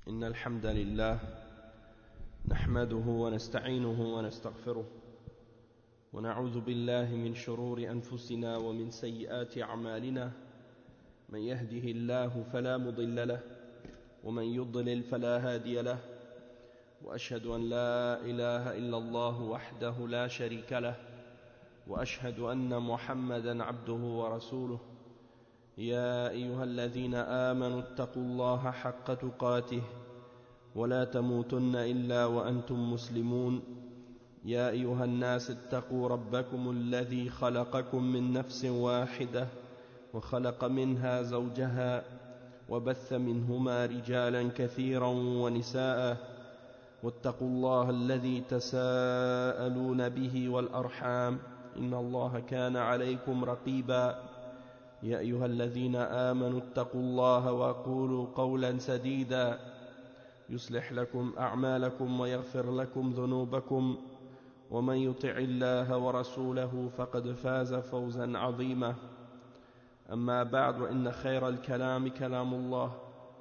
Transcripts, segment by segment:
إن الحمد لله نحمده ونستعينه ونستغفره ونعوذ بالله من شرور أنفسنا ومن سيئات أعمالنا من يهده الله فلا مضل له ومن يضلل فلا هادي له وأشهد أن لا إله إلا الله وحده لا شريك له وأشهد أن محمدا عبده ورسوله يا أيها الذين آمنوا اتقوا الله حق تقاته ولا تموتن إلا وأنتم مسلمون يا أيها الناس اتقوا ربكم الذي خلقكم من نفس واحدة وخلق منها زوجها وبث منهما رجالا كثيرا ونساء واتقوا الله الذي تساءلون به والأرحام إن الله كان عليكم رقيبا يا أيها الذين آمنوا اتقوا الله وقولوا قولا سديدا يصلح لكم أعمالكم ويغفر لكم ذنوبكم ومن يطع الله ورسوله فقد فاز فوزا عظيما أما بعد وإن خير الكلام كلام الله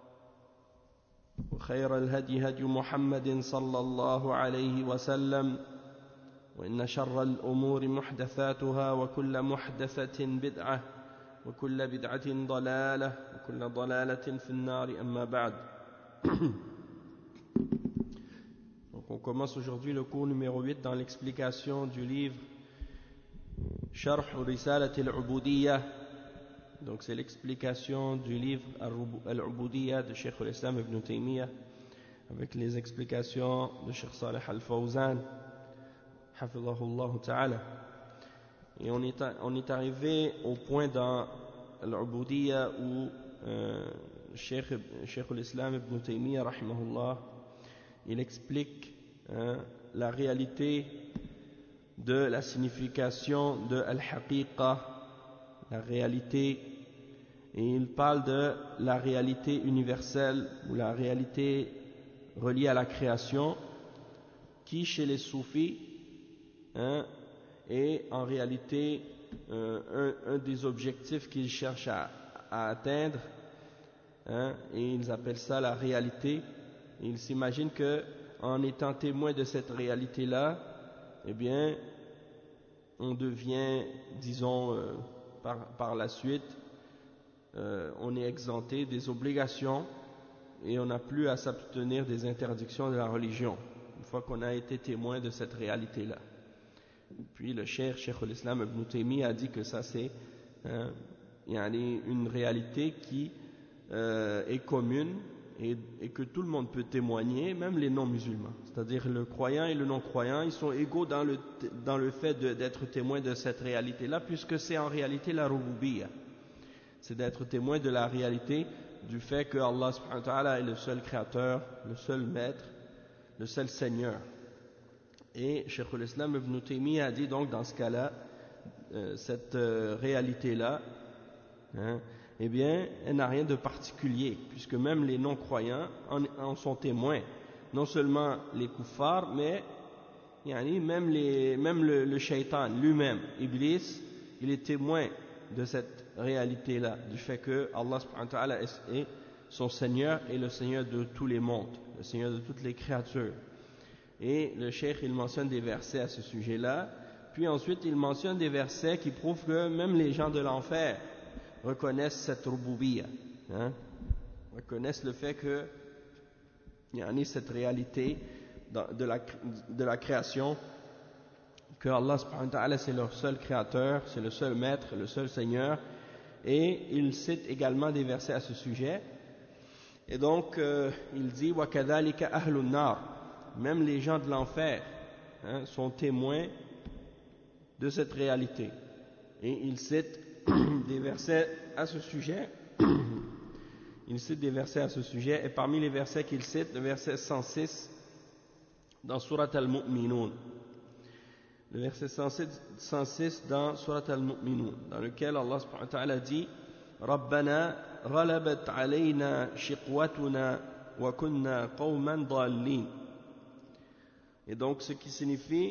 وخير الهدي هدي محمد صلى الله عليه وسلم وإن شر الأمور محدثاتها وكل محدثة بدعة وكل بدعة ضلالة وكل ضلالة في النار أما بعد. Donc on commence aujourd'hui le cours numéro 8 dans l'explication du livre Sharh Risalat al-Ubudiyya. Donc c'est l'explication du livre Al-Ubudiyya de Cheikh al-Islam Ibn Taymiyyah avec les explications de Cheikh Salih Al-Fawzan hafidhahullah ta'ala. Et on est arrivé au point dans Al-Ubudiyya où Cheikh al-Islam Ibn Taymiyyah rahimahullah il explique la réalité de la signification de Al-Haqiqa, la réalité, et il parle de la réalité universelle ou la réalité reliée à la création qui chez les soufis est en réalité un des objectifs qu'ils cherchent à atteindre, et ils appellent ça la réalité. Et ils s'imaginent que en étant témoin de cette réalité-là, eh bien, on devient, disons, par la suite, on est exempté des obligations et on n'a plus à s'abstenir des interdictions de la religion, une fois qu'on a été témoin de cette réalité-là. Puis le Cheikh al-Islam Ibn Taymiyyah a dit que ça c'est une réalité qui est commune et que tout le monde peut témoigner, même les non-musulmans. C'est-à-dire le croyant et le non-croyant, ils sont égaux dans le fait d'être témoins de cette réalité-là, puisque c'est en réalité la rububiyya. C'est d'être témoin de la réalité du fait que Allah subhanahu wa ta'ala est le seul créateur, le seul maître, le seul seigneur. Et Cheikh al-Islam Ibn Taymiyyah a dit donc dans ce cas-là, cette réalité-là, eh bien, elle n'a rien de particulier, puisque même les non-croyants en sont témoins. Non seulement les kuffars, mais même le shaitan lui-même, Iblis, il est témoin de cette réalité-là, du fait que Allah subhanahu wa ta'ala est son Seigneur et le Seigneur de tous les mondes, le Seigneur de toutes les créatures. Et le cheikh, il mentionne des versets à ce sujet-là, puis ensuite il mentionne des versets qui prouvent que même les gens de l'enfer reconnaissent cette rububiyya, reconnaissent le fait que il y a cette réalité de la création, que Allah subhanahu wa ta'ala c'est leur seul créateur, c'est le seul maître, le seul seigneur, et il cite également des versets à ce sujet. Et donc il dit wa kadhalika ahlun nar, même les gens de l'enfer sont témoins de cette réalité, et il cite des versets à ce sujet. Il cite des versets à ce sujet, et parmi les versets qu'il cite, le verset 106 dans Surat Al-Mu'minun, le verset 106 dans Surat Al-Mu'minun, dans lequel Allah subhanahu wa ta'ala dit Rabbana ghalabat alayna shiqwatuna wa kunna qawman dallin. Et donc ce qui signifie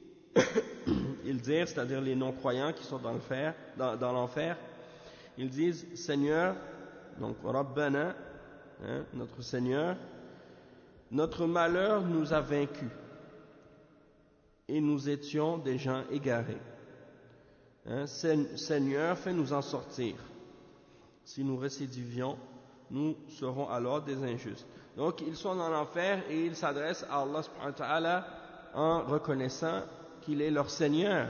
ils disent, c'est-à-dire les non-croyants qui sont dans l'enfer, ils disent Seigneur, donc Rabbana, notre Seigneur, notre malheur nous a vaincus et nous étions des gens égarés. Seigneur, fais-nous en sortir. Si nous récidivions, nous serons alors des injustes. Donc ils sont dans l'enfer et ils s'adressent à Allah subhanahu wa ta'ala en reconnaissant qu'il est leur Seigneur.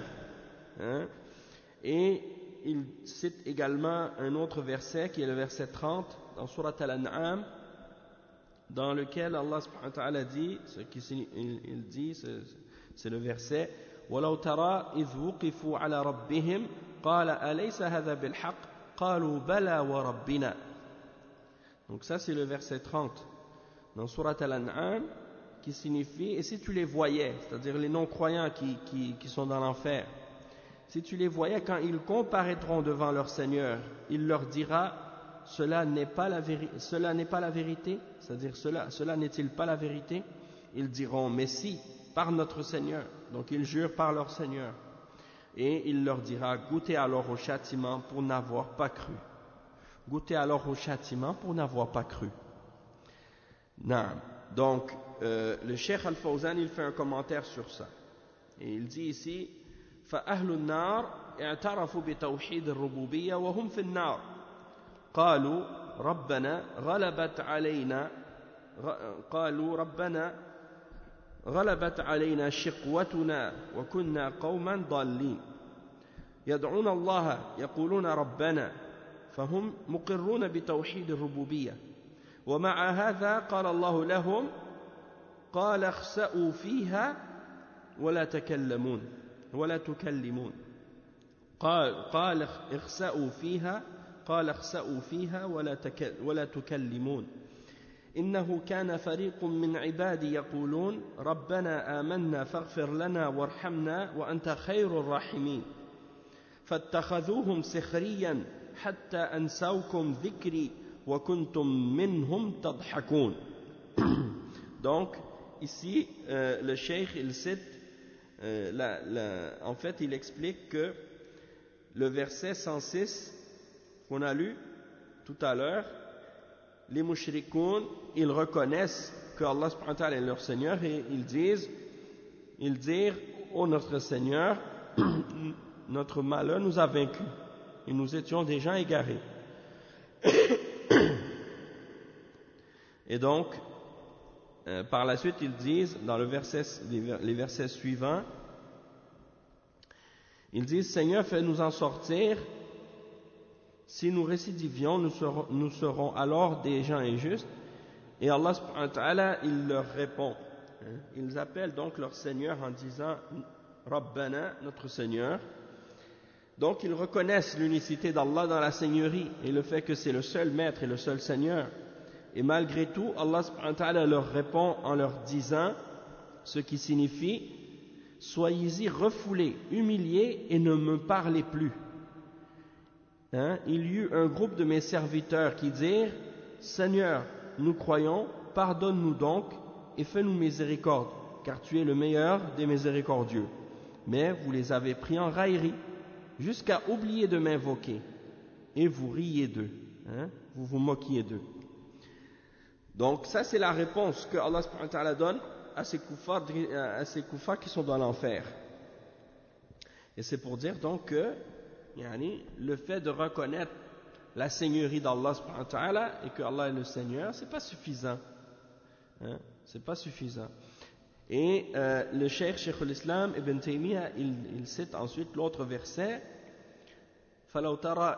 Et il cite également un autre verset qui est le verset 30 dans Surat Al-An'am, dans lequel Allah subhanahu wa ta'ala dit, il dit, c'est le verset وَلَوْ تَرَى إِذْ وُقِفُوا عَلَى رَبِّهِمْ قَالَ أَلَيْسَ هَذَا بِالْحَقِّ قَالُوا بَلَى وَرَبِّنَا. Donc ça c'est le verset 30 dans Surat Al-An'am, qui signifie, et si tu les voyais, c'est-à-dire les non-croyants qui sont dans l'enfer, si tu les voyais quand ils comparaîtront devant leur Seigneur, il leur dira, cela n'est pas la vérité, c'est-à-dire cela n'est-il pas la vérité? Ils diront, mais si, par notre Seigneur. Donc ils jurent par leur Seigneur. Et il leur dira, goûtez alors au châtiment pour n'avoir pas cru. Goûtez alors au châtiment pour n'avoir pas cru. Naam. Donc, le Cheikh Al-Fawzan, il fait un commentaire sur ça. Et il dit ici, فَأَهْلُ النَّارِ اعْتَرَفُوا بِتَوْحِيدِ الرُّبُوبِيَّةِ وَهُمْ فِي النَّارِ قالوا ربنا غلبت علينا شقوتنا وكنا قوما ضالين يدعون الله يقولون ربنا فهم مقرون بتوحيد الربوبية ومع هذا قال الله لهم قال اخسأوا فيها ولا تكلمون قال اخسأوا فيها ولا تكلمون إنه كان فريق من عبادي يقولون ربنا آمنا فاغفر لنا وارحمنا وأنت خير الراحمين فاتخذوهم سخريا حتى أنسوكم ذكري وكنتم منهم تضحكون. Donc ici le cheikh il cite en fait il explique que le verset 106 qu'on a lu tout à l'heure, les mushrikoun, ils reconnaissent que Allah subhanahu wa ta'ala est leur Seigneur et ils disent, ô notre Seigneur, notre malheur nous a vaincus et nous étions des gens égarés. Et donc, par la suite, ils disent, dans les versets suivants, ils disent, Seigneur, fais-nous en sortir. Si nous récidivions, nous serons alors des gens injustes. Et Allah subhanahu wa ta'ala, il leur répond. Ils appellent donc leur Seigneur en disant Rabbana, notre Seigneur. Donc ils reconnaissent l'unicité d'Allah dans la Seigneurie et le fait que c'est le seul Maître et le seul Seigneur. Et malgré tout, Allah subhanahu wa ta'ala leur répond en leur disant ce qui signifie soyez-y refoulés, humiliés et ne me parlez plus. Il y eut un groupe de mes serviteurs qui dirent Seigneur, nous croyons, pardonne-nous donc et fais-nous miséricorde, car tu es le meilleur des miséricordieux. Mais vous les avez pris en raillerie, jusqu'à oublier de m'invoquer, et vous riez d'eux, vous vous moquiez d'eux. Donc ça c'est la réponse que Allah subhanahu wa ta'ala donne à ces kuffars qui sont dans l'enfer. Et c'est pour dire donc que le fait de reconnaître la seigneurie d'Allah subhanahu wa ta'ala et que Allah est le Seigneur, c'est pas suffisant. C'est pas suffisant. Et le Cheikh al-Islam Ibn Taymiyyah, il cite ensuite l'autre verset ولو ترى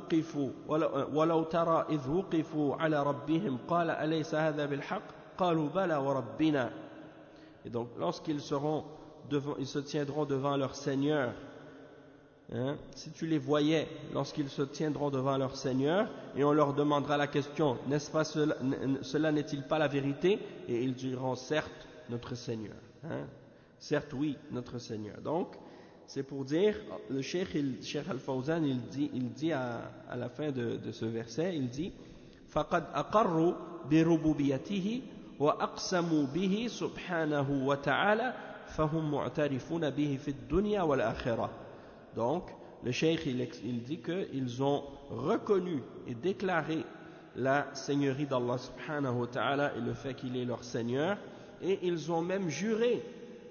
إذ وقفوا على ربهم قال أليس هذا بالحق قالوا بلى وربنا. Et donc lorsqu'ils se tiendront devant leur Seigneur, si tu les voyais lorsqu'ils se tiendront devant leur Seigneur et on leur demandera la question n'est-ce pas cela n'est-il pas la vérité, et ils diront certes notre Seigneur, certes oui notre Seigneur. Donc c'est pour dire, le Cheikh Al-Fawzan il dit à la fin de ce verset, il dit فَقَدْ أَقَرُّوا بِرُبُوبِيَتِهِ وَأَقْسَمُوا بِهِ سُبْحَانَهُ وَتَعَالَى فَهُمْ مُعْتَرِفُونَ بِهِ فِي الدُّنْيَا وَالْآخِرَةِ. Donc le Cheikh il dit qu'ils ont reconnu et déclaré la seigneurie d'Allah subhanahu wa ta'ala et le fait qu'il est leur Seigneur, et ils ont même juré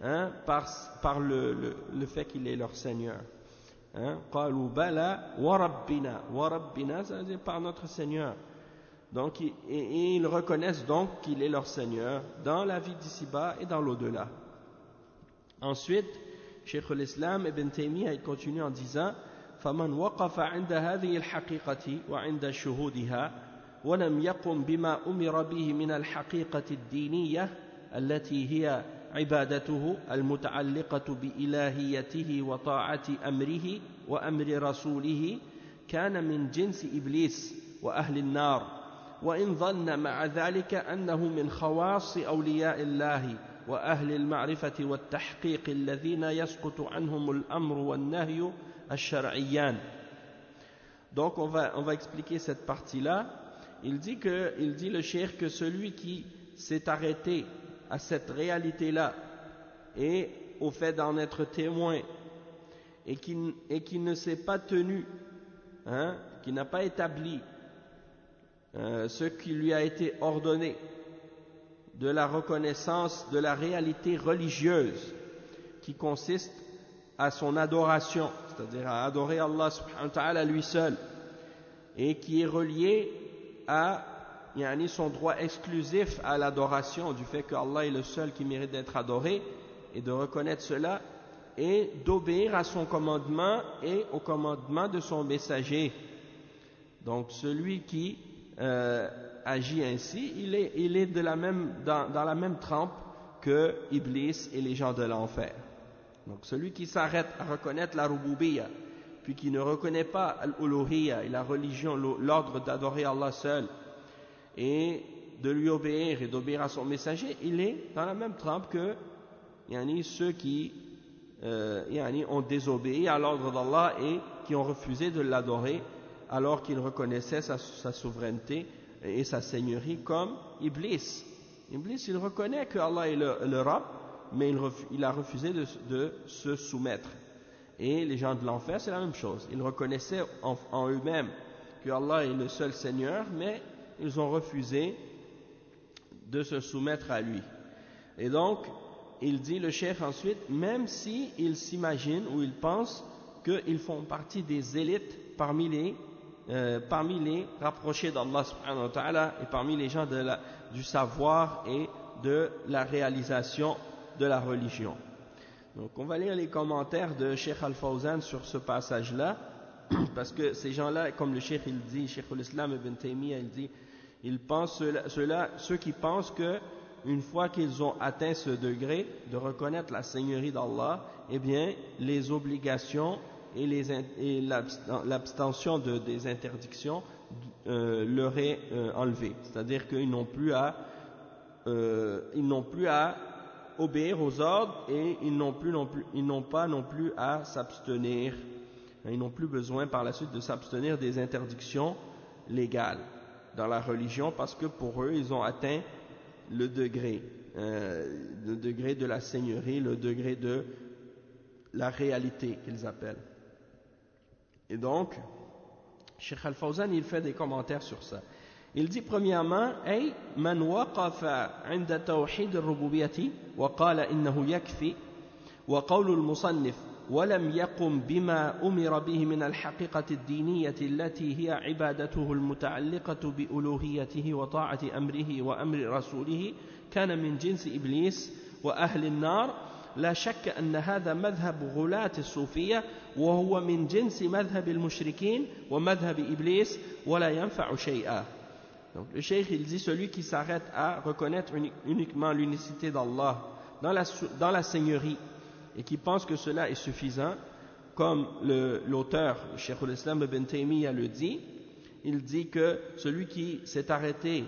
par le fait qu'il est leur Seigneur. قالوا بلى وربنا وربنا, ça veut dire par notre Seigneur. Donc, et ils reconnaissent donc qu'il est leur Seigneur dans la vie d'ici-bas et dans l'au-delà. Ensuite, Cheikh al-Islam Ibn Taymiyyah continue en disant فمن وقف عند هذه الحقيقة وعند شهودها ولم يقم بما أمر به من الحقيقة الدينية التي هي عبادته المتعلقة بإلهيته وطاعة أمره وأمر رسوله كان من جنس إبليس وأهل النار وإن ظن مع ذلك أنه من خواص أولياء الله وأهل المعرفة والتحقيق الذين يسقط عنهم الأمر والنهي الشرعيان. Donc on va expliquer cette partie-là. Il dit le cheikh que celui qui s'est arrêté à cette réalité-là et au fait d'en être témoin et qui ne s'est pas tenu, qui n'a pas établi ce qui lui a été ordonné de la reconnaissance de la réalité religieuse qui consiste à son adoration, c'est-à-dire à adorer Allah subhanahu wa ta'ala lui seul, et qui est relié à son droit exclusif à l'adoration, du fait que Allah est le seul qui mérite d'être adoré, et de reconnaître cela, et d'obéir à son commandement et au commandement de son messager. Donc celui qui agit ainsi, il est dans la même trempe que Iblis et les gens de l'enfer. Donc celui qui s'arrête à reconnaître la rububiyya, puis qui ne reconnaît pas l'uluhiyya et la religion, l'ordre d'adorer Allah seul, et de lui obéir et d'obéir à son messager, il est dans la même trempe que ceux qui ont désobéi à l'ordre d'Allah et qui ont refusé de l'adorer alors qu'ils reconnaissaient sa souveraineté et sa seigneurie, comme Iblis. Iblis, il reconnaît que Allah est le Rabb, mais il a refusé de se soumettre. Et les gens de l'enfer, c'est la même chose. Ils reconnaissaient en eux-mêmes que Allah est le seul Seigneur, mais ils ont refusé de se soumettre à lui. Et donc, il dit le cheikh ensuite, même si ils s'imaginent ou ils pensent qu'ils font partie des élites parmi les rapprochés d'Allah subhanahu wa ta'ala et parmi les gens du savoir et de la réalisation de la religion. Donc on va lire les commentaires de Cheikh Al-Fawzan sur ce passage-là, parce que ces gens-là, comme le cheikh il dit, Cheikh al-Islam Ibn Taymiyyah, il dit, ceux qui pensent que une fois qu'ils ont atteint ce degré de reconnaître la seigneurie d'Allah, eh bien les obligations et l'abstention des interdictions leur est enlevée. C'est-à-dire qu'ils n'ont plus à obéir aux ordres et ils n'ont pas non plus à s'abstenir. Ils n'ont plus besoin par la suite de s'abstenir des interdictions légales dans la religion, parce que pour eux, ils ont atteint le degré de la seigneurie, le degré de la réalité qu'ils appellent. Et donc, Cheikh Al-Fawzan, il fait des commentaires sur ça. Il dit premièrement, أي من وقف عند توحيد الربوبية وقال إنه يكفي، وقول المصنف ولم يقم بما أمر به من الحقيقة الدينية التي هي عبادته المتعلقة بألوهيته وطاعة أمره وأمر رسوله كان من جنس إبليس وأهل النار. لا شك أن هذا مذهب غلاة الصوفية وهو من جنس مذهب المشركين ومذهب إبليس ولا ينفع شيئا. Donc le cheikh il dit, celui qui s'arrête à reconnaître uniquement l'unicité d'Allah dans la seigneurie et qui pense que cela est suffisant, comme l'auteur, le cheikh al-Islam Ibn Taymiyyah le dit, il dit que celui qui s'est arrêté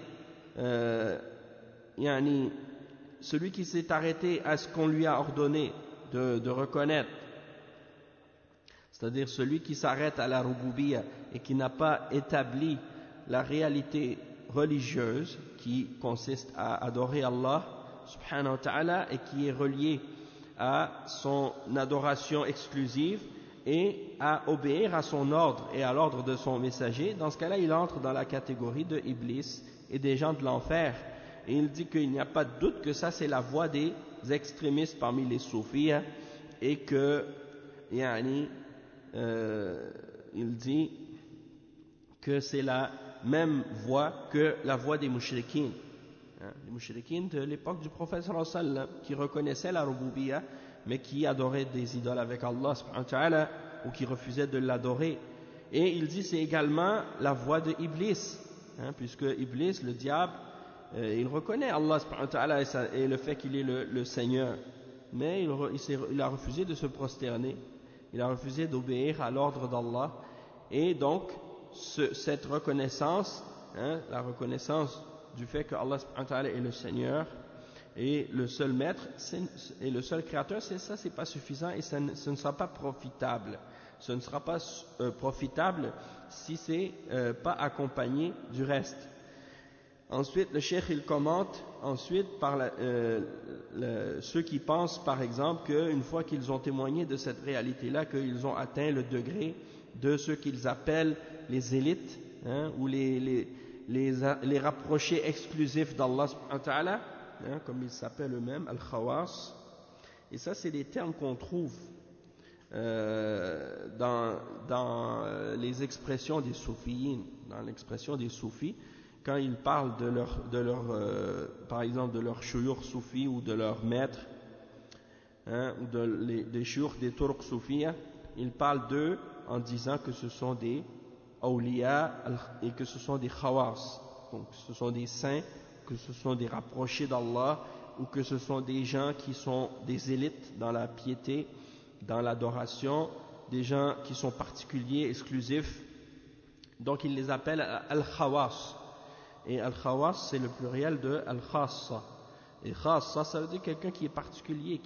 celui qui s'est arrêté à ce qu'on lui a ordonné de reconnaître, c'est-à-dire celui qui s'arrête à la rububiyya et qui n'a pas établi la réalité religieuse qui consiste à adorer Allah subhanahu wa ta'ala et qui est relié à son adoration exclusive et à obéir à son ordre et à l'ordre de son messager, dans ce cas-là, il entre dans la catégorie de Iblis et des gens de l'enfer. Et il dit qu'il n'y a pas de doute que ça, c'est la voie des extrémistes parmi les soufis, et que, il dit que c'est la même voie que la voie des mouchriquines. Les mouchriquines de l'époque du prophète sallallahu alayhi wa sallam, qui reconnaissaient la rububiyya, mais qui adoraient des idoles avec Allah subhanahu wa ta'ala, ou qui refusaient de l'adorer. Et il dit c'est également la voie de Iblis, puisque Iblis, le diable, il reconnaît Allah subhanahu wa ta'ala et le fait qu'il est le Seigneur, mais il a refusé de se prosterner, il a refusé d'obéir à l'ordre d'Allah. Et donc cette reconnaissance, la reconnaissance du fait que Allah subhanahu wa ta'ala est le Seigneur et le seul maître et le seul créateur, c'est pas suffisant, et ce ne sera pas profitable. Ce ne sera pas profitable si c'est pas accompagné du reste. Ensuite, le cheikh il commente ensuite par ceux qui pensent par exemple qu'une fois qu'ils ont témoigné de cette réalité-là, qu'ils ont atteint le degré de ceux qu'ils appellent les élites, ou les rapprochés exclusifs d'Allah subhanahu wa ta'ala, comme ils s'appellent eux-mêmes, al-khawas. Et ça, c'est des termes qu'on trouve dans les expressions des soufiyines, dans l'expression des soufis, quand ils parlent par exemple de leur shuyukh soufis ou de leur maître, ou des shuyukh des turq soufis, ils parlent d'eux en disant que ce sont des awliya et que ce sont des khawas, donc ce sont des saints, que ce sont des rapprochés d'Allah, ou que ce sont des gens qui sont des élites dans la piété, dans l'adoration, des gens qui sont particuliers, exclusifs. Donc ils les appellent al-khawas. Et al-khawas, c'est le pluriel de al-khassa. Et khassa, ça veut dire quelqu'un qui est particulier,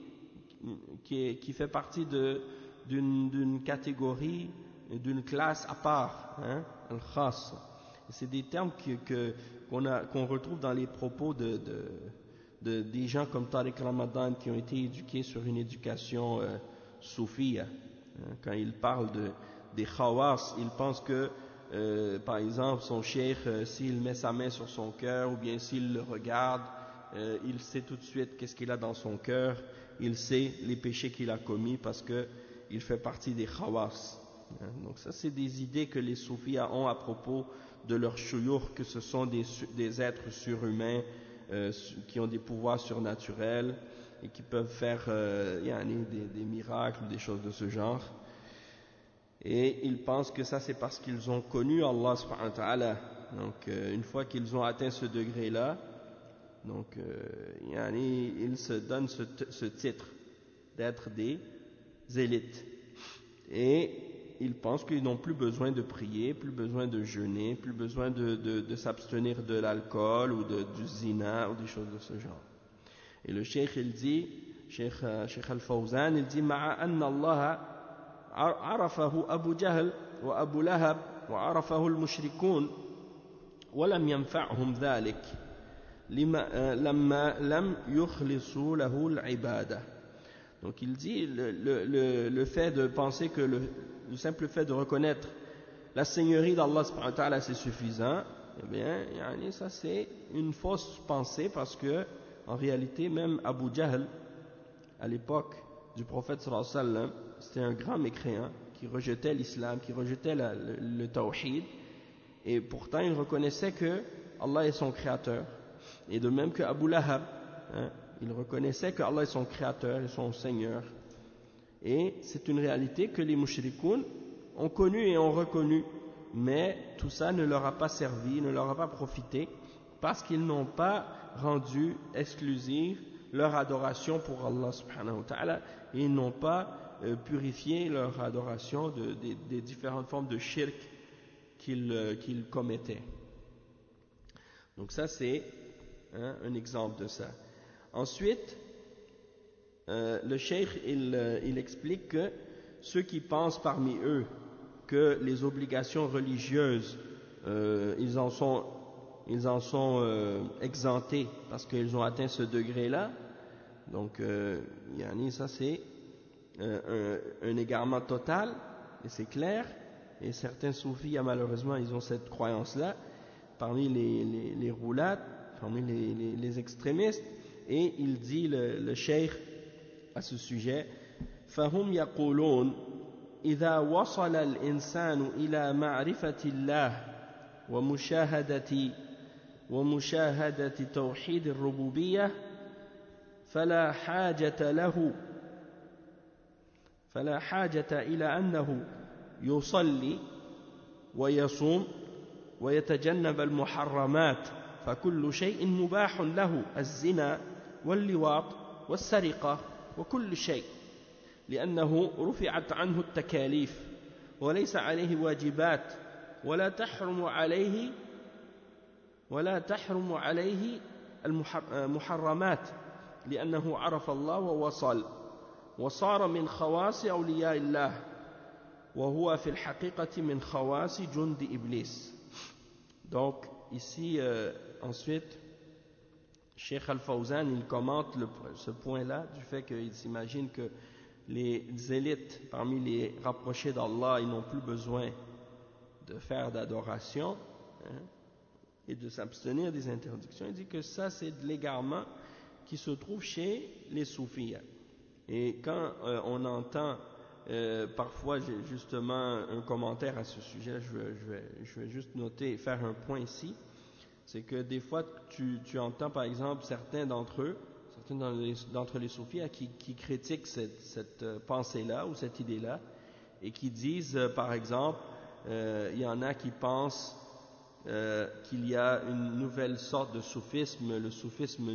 qui fait partie d'une catégorie, d'une classe à part, al-khassa. C'est des termes qu'on retrouve dans les propos des gens comme Tariq Ramadan, qui ont été éduqués sur une éducation soufie. Quand ils parlent des khawas, ils pensent que par exemple son cheikh, s'il met sa main sur son cœur ou bien s'il le regarde, il sait tout de suite qu'est-ce qu'il a dans son cœur, il sait les péchés qu'il a commis parce qu'il fait partie des khawas. Donc ça, c'est des idées que les soufis ont à propos de leurs shuyukh, que ce sont des êtres surhumains qui ont des pouvoirs surnaturels et qui peuvent faire des miracles ou des choses de ce genre. Et ils pensent que ça, c'est parce qu'ils ont connu Allah subhanahu wa ta'ala. Donc une fois qu'ils ont atteint ce degré-là, donc ils se donnent ce titre d'être des élites. Et ils pensent qu'ils n'ont plus besoin de prier, plus besoin de jeûner, plus besoin de s'abstenir de l'alcool ou du zina ou des choses de ce genre. Et le cheikh, il dit, cheikh al-Fawzan, il dit ma'a anna Allah عرفه أبو جهل وأبو لهب وعرفه المشركون ولم ينفعهم ذلك لما لم يخلصوا له العبادة. Donc il dit le fait de penser que le simple fait de reconnaître la seigneurie d'Allah subhanahu wa ta'ala c'est suffisant, eh bien ça c'est une fausse pensée, parce que en réalité même Abu Jahl à l'époque du prophète sallallahu alayhi wa sallam, c'était un grand mécréant qui rejetait l'islam, qui rejetait le tawhid, et pourtant il reconnaissait que Allah est son créateur. Et de même que Abu Lahab, il reconnaissait que Allah est son créateur et son seigneur. Et c'est une réalité que les mushrikoun ont connue et ont reconnue, mais tout ça ne leur a pas servi, ne leur a pas profité, parce qu'ils n'ont pas rendu exclusive leur adoration pour Allah subhanahu wa ta'ala, et ils n'ont pas purifié leur adoration des différentes formes de shirk qu'ils commettaient. Donc ça c'est un exemple de ça. Ensuite, le cheikh il explique que ceux qui pensent parmi eux que les obligations religieuses ils en sont exemptés parce qu'ils ont atteint ce degré-là, donc ça c'est un égarement total, et c'est clair, et certains soufis, malheureusement, ils ont cette croyance-là, parmi les roulades, parmi les extrémistes, et il dit le cheikh à ce sujet, فهم يقولون إذا وصل الإنسان إلى معرفة الله ومشاهدة توحيد الربوبية فلا حاجة إلى أنه يصلي ويصوم ويتجنب المحرمات فكل شيء مباح له الزنا واللواط والسرقة وكل شيء لأنه رفعت عنه التكاليف وليس عليه واجبات ولا تحرم عليه المحرمات لأنه عرف الله ووصل وصار من خواص أولياء الله وهو في الحقيقة من خواص جند إبليس. Donc ici ensuite Cheikh Al-Fawzan il commente ce point-là du fait qu'il s'imagine que les élites parmi les rapprochés d'Allah ils n'ont plus besoin de faire d'adoration et de s'abstenir des interdictions. Il dit que ça c'est de l'égarement qui se trouve chez les soufis. Et quand on entend parfois j'ai justement un commentaire à ce sujet, je vais juste noter, faire un point ici, c'est que des fois tu entends par exemple certains d'entre les soufis qui critiquent cette pensée-là ou cette idée-là et qui disent par exemple il y en a qui pensent qu'il y a une nouvelle sorte de soufisme, le soufisme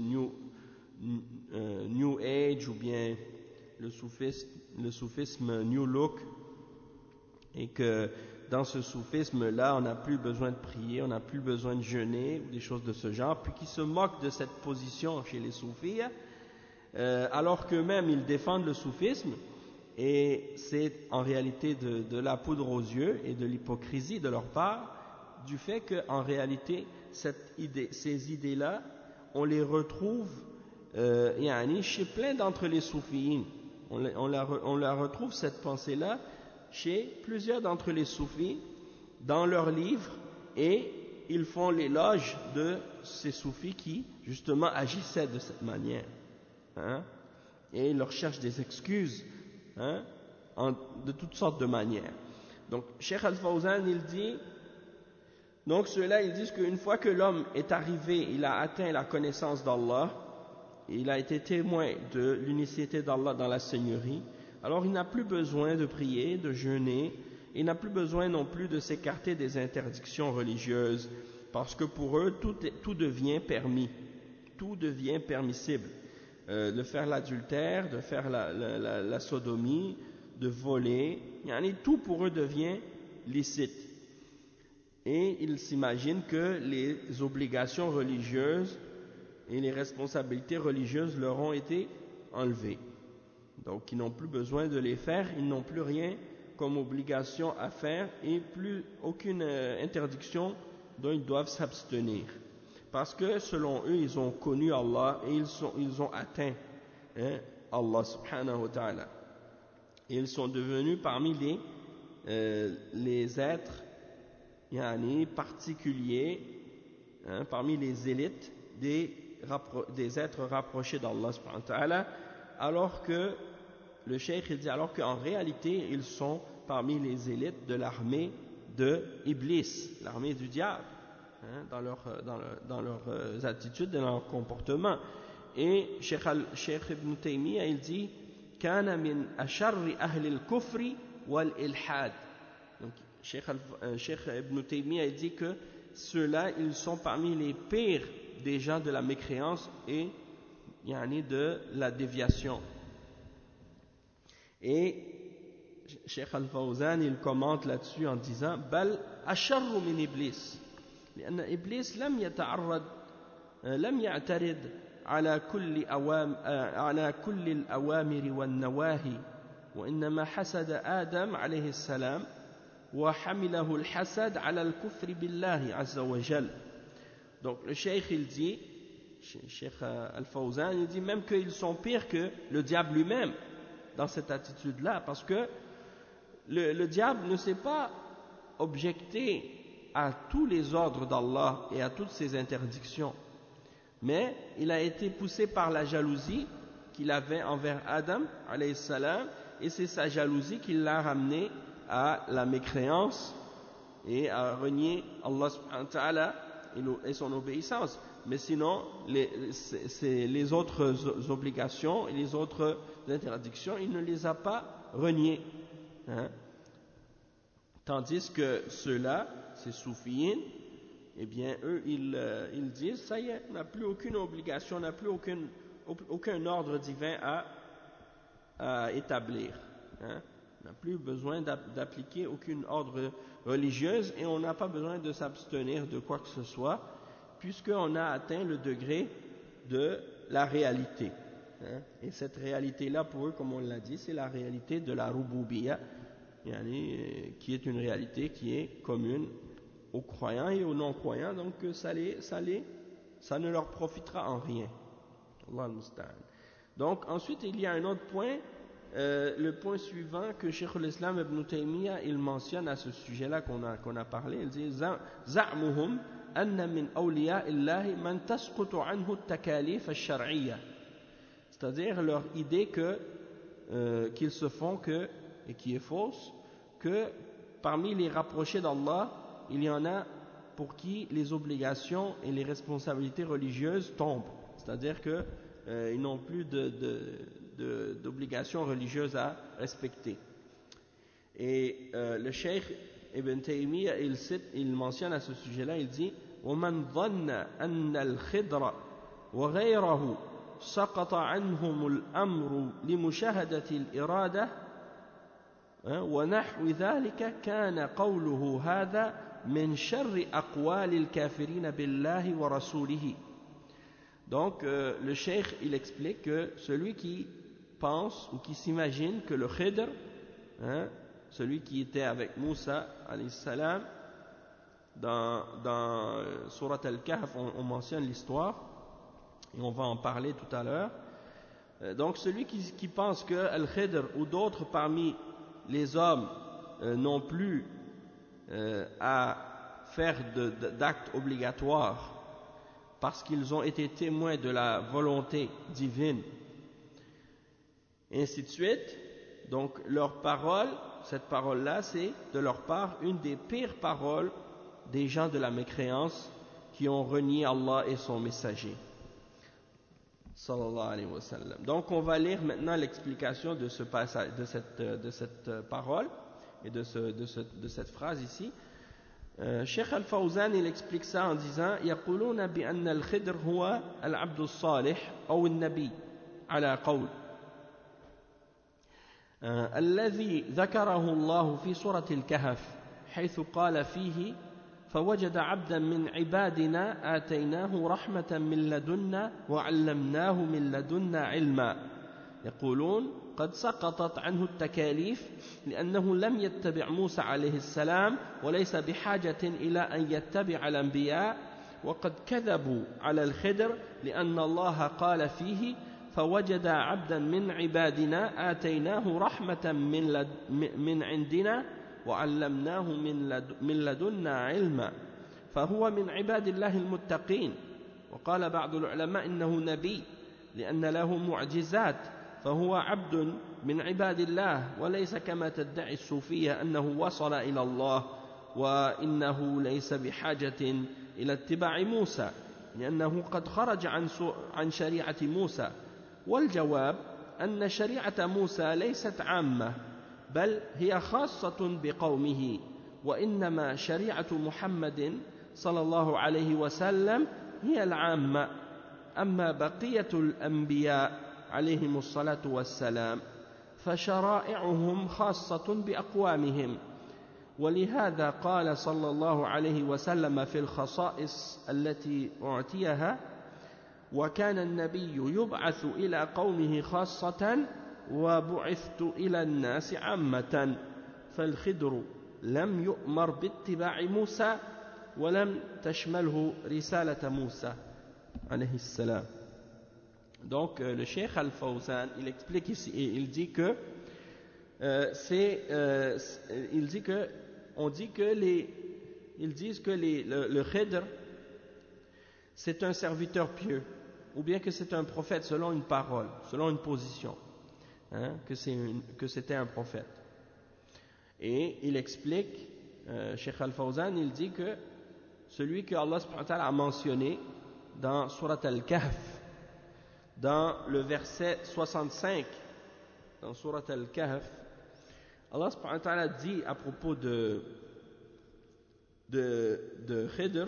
New Age ou bien le soufisme New Look, et que dans ce soufisme-là, on n'a plus besoin de prier, on n'a plus besoin de jeûner, ou des choses de ce genre, puis qui se moquent de cette position chez les soufis, alors qu'eux-mêmes ils défendent le soufisme, et c'est en réalité de la poudre aux yeux et de l'hypocrisie de leur part, du fait qu'en réalité, ces idées-là, on les retrouve chez plein d'entre les soufis. On la retrouve cette pensée-là chez plusieurs d'entre les soufis dans leurs livres, et ils font l'éloge de ces soufis qui justement agissaient de cette manière, et ils leur cherchent des excuses de toutes sortes de manières. Donc Cheikh Al-Fawzan il dit, donc ceux-là ils disent qu'une fois que l'homme est arrivé, il a atteint la connaissance d'Allah, il a été témoin de l'unicité d'Allah dans la Seigneurie, alors il n'a plus besoin de prier, de jeûner, il n'a plus besoin non plus de s'écarter des interdictions religieuses, parce que pour eux tout devient permis, tout devient permissible, de faire l'adultère, de faire la sodomie, de voler, tout pour eux devient licite. Et ils s'imaginent que les obligations religieuses et les responsabilités religieuses leur ont été enlevées. Donc ils n'ont plus besoin de les faire, ils n'ont plus rien comme obligation à faire et plus aucune interdiction dont ils doivent s'abstenir. Parce que selon eux, ils ont connu Allah et ils ont atteint Allah subhanahu wa ta'ala. Et ils sont devenus parmi les êtres particuliers, parmi les élites des êtres rapprochés d'Allah subhanahu wa ta'ala, alors que le cheikh il dit alors qu'en réalité ils sont parmi les élites de l'armée de Iblis, l'armée du diable, dans leurs attitudes, dans leur comportement. Et Cheikh Ibn Taymiyyah il dit kana min asharri ahli al-kufri wal ilhad. Donc Cheikh Ibn Taymiyyah il dit que ceux-là ils sont parmi les pires des gens de la mécréance et de la déviation. Et Cheikh Al-Fawzan il commente là-dessus en disant bal asharru min iblis لأن إبليس لم يعترض على كل الأوامر والنواهي وإنما حسد آدم عليه السلام وحمله الحسد على الكفر بالله عز وجل. Donc le cheikh il dit, Cheikh Al-Fawzan il dit même qu'ils sont pires que le diable lui-même dans cette attitude-là, parce que le diable ne s'est pas objecté à tous les ordres d'Allah et à toutes ses interdictions, mais il a été poussé par la jalousie qu'il avait envers Adam, alayhi salam, et c'est sa jalousie qui l'a ramené à la mécréance et à renier Allah subhanahu wa ta'ala et son obéissance. Mais sinon, les autres obligations et les autres interdictions, il ne les a pas reniées. Hein? Tandis que ceux-là, ces soufiyins, eh bien, eux, ils disent, ça y est, on n'a plus aucune obligation, on n'a plus aucun ordre divin à établir. Hein? On n'a plus besoin d'appliquer aucune ordre religieuse et on n'a pas besoin de s'abstenir de quoi que ce soit, puisqu'on a atteint le degré de la réalité. Hein? Et cette réalité-là, pour eux, comme on l'a dit, c'est la réalité de la rububiyya, qui est une réalité qui est commune aux croyants et aux non-croyants, donc ça ne leur profitera en rien. Allah al-Musta'an. Donc ensuite, il y a un autre point, le point suivant que Cheikh al-Islam ibn Taymiyyah il mentionne à ce sujet-là qu'on a parlé. Il dit za'muhum anna min awliya illahi man tasqutu anhu at-takalif ash-shar'iyya, c'est-à-dire leur idée qu'ils se font que, et qui est fausse, que parmi les rapprochés d'Allah, il y en a pour qui les obligations et les responsabilités religieuses tombent, c'est-à-dire que ils n'ont plus d'obligations religieuses à respecter. Et le Cheikh Ibn Taymiyyah, il mentionne à ce sujet-là, il dit وَمَنْ ظَنَّ أَنَّ الْخِضْرَ وَغَيْرَهُ سَقَطَ عَنْهُمُ الْأَمْرُ لِمُشَاهَدَةِ الْإِرَادَةِ ونحو ذلك كان قوله هذا من شر أقوال الكافرين بالله ورسوله. Donc le cheikh il explique que celui qui pense ou qui s'imagine que le Khidr, celui qui était avec Moussa alayhi salam, dans Surat Al-Kahf on mentionne l'histoire et on va en parler tout à l'heure. Donc celui qui pense que Al-Khidr ou d'autres parmi les hommes n'ont plus à faire d'actes obligatoires parce qu'ils ont été témoins de la volonté divine, et ainsi de suite. Donc leur parole, cette parole-là, c'est de leur part une des pires paroles des gens de la mécréance qui ont renié Allah et son messager. Sallallahu alayhi wa sallam. Donc on va lire maintenant l'explication de ce passage, de cette parole et de cette phrase ici. Cheikh Al-Fawzan il explique ça en disant يقولون بأن الخضر هو العبد الصالح أو النبي على قول الذي ذكره الله في سورة الكهف حيث قال فيه فوجد عبدا من عبادنا آتيناه رحمة من لدنا وعلمناه من لدنا علما. يقولون قد سقطت عنه التكاليف لأنه لم يتبع موسى عليه السلام وليس بحاجة إلى أن يتبع الأنبياء، وقد كذبوا على الخضر لأن الله قال فيه فوجد عبدا من عبادنا آتيناه رحمة من عندنا وعلمناه من لدنا علما، فهو من عباد الله المتقين. وقال بعض العلماء إنه نبي لأن له معجزات، فهو عبد من عباد الله وليس كما تدعي الصوفية أنه وصل إلى الله وإنه ليس بحاجة إلى اتباع موسى لأنه قد خرج عن شريعة موسى. والجواب أن شريعة موسى ليست عامة بل هي خاصة بقومه، وإنما شريعة محمد صلى الله عليه وسلم هي العامة، أما بقية الأنبياء عليهم الصلاة والسلام فشرائعهم خاصة بأقوامهم. ولهذا قال صلى الله عليه وسلم في الخصائص التي أعطيها وكان النبي يبعث إلى قومه خاصة وبعثت إلى الناس عامة، فالخضر لم يؤمر باتباع موسى ولم تشمله رسالة موسى عليه السلام. Donc le Cheikh Al-Fawzan, il explique ici et il dit que ils disent que le Khidr c'est un serviteur pieux, ou bien que c'est un prophète selon une parole, selon une position, hein, que c'était un prophète. Et il explique, Cheikh Al-Fawzan, il dit que celui que Allah subhanahu wa ta'ala a mentionné dans Surat Al-Kahf, dans le verset 65, dans Surat Al-Kahf, Allah subhanahu wa ta'ala dit à propos de Khidr,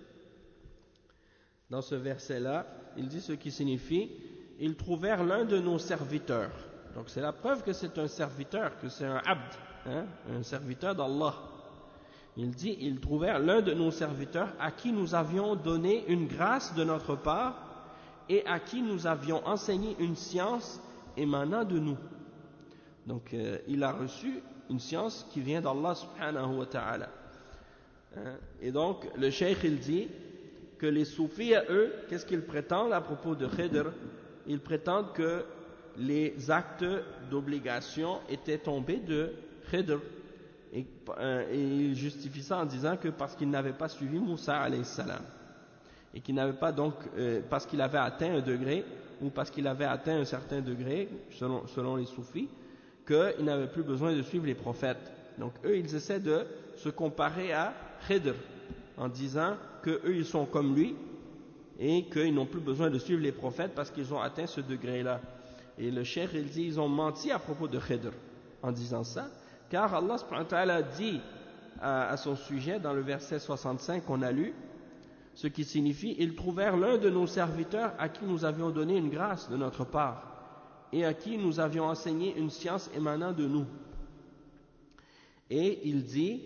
dans ce verset-là, il dit ce qui signifie « Ils trouvèrent l'un de nos serviteurs ». Donc c'est la preuve que c'est un serviteur, que c'est un abd, hein, un serviteur d'Allah. Il dit « Ils trouvèrent l'un de nos serviteurs à qui nous avions donné une grâce de notre part et à qui nous avions enseigné une science émanant de nous. » Donc il a reçu une science qui vient d'Allah subhanahu wa ta'ala. Et donc le cheikh il dit que les soufis à eux, qu'est-ce qu'ils prétendent à propos de Khidr? Ils prétendent que les actes d'obligation étaient tombés de Khidr, et ils justifient ça en disant que parce qu'il n'avait pas suivi Moussa alayhi salam, et qu'il n'avait pas donc parce qu'il avait atteint un degré, ou parce qu'il avait atteint un certain degré selon les soufis, qu'il n'avait plus besoin de suivre les prophètes. Donc eux ils essaient de se comparer à Khidr en disant qu'eux ils sont comme lui et qu'ils n'ont plus besoin de suivre les prophètes parce qu'ils ont atteint ce degré-là. Et le cheikh il dit ils ont menti à propos de Khidr en disant ça, car Allah subhanahu wa ta'ala dit à son sujet dans le verset 65 qu'on a lu, ce qui signifie ils trouvèrent l'un de nos serviteurs à qui nous avions donné une grâce de notre part et à qui nous avions enseigné une science émanant de nous. Et il dit,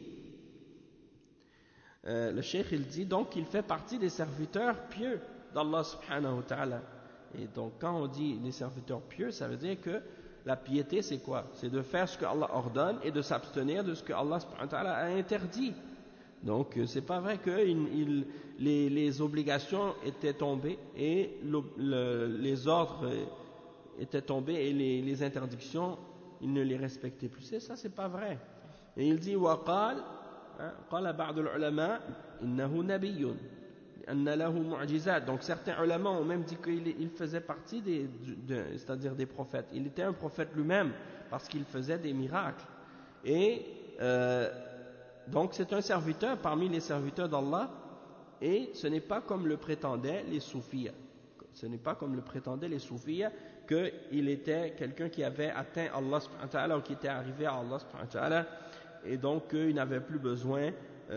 le cheikh il dit donc qu'il fait partie des serviteurs pieux d'Allah subhanahu wa ta'ala. Et donc quand on dit les serviteurs pieux, ça veut dire que la piété c'est quoi? C'est de faire ce que Allah ordonne et de s'abstenir de ce que Allah subhanahu wa ta'ala a interdit. Donc c'est pas vrai que les obligations étaient tombées et les ordres étaient tombés et les interdictions ils ne les respectaient plus. Ça c'est pas vrai. Et il dit وقال قال بعض العلماء إنه نبي أن له معجزات. Donc certains ulama ont même dit qu'il faisait partie c'est-à-dire des prophètes. Il était un prophète lui-même parce qu'il faisait des miracles. Et donc c'est un serviteur parmi les serviteurs d'Allah, et ce n'est pas comme le prétendaient les soufis. Ce n'est pas comme le prétendaient les soufis qu'il était quelqu'un qui avait atteint Allah subhanahu wa ta'ala ou qui était arrivé à Allah subhanahu wa ta'ala, et donc il n'avait plus besoin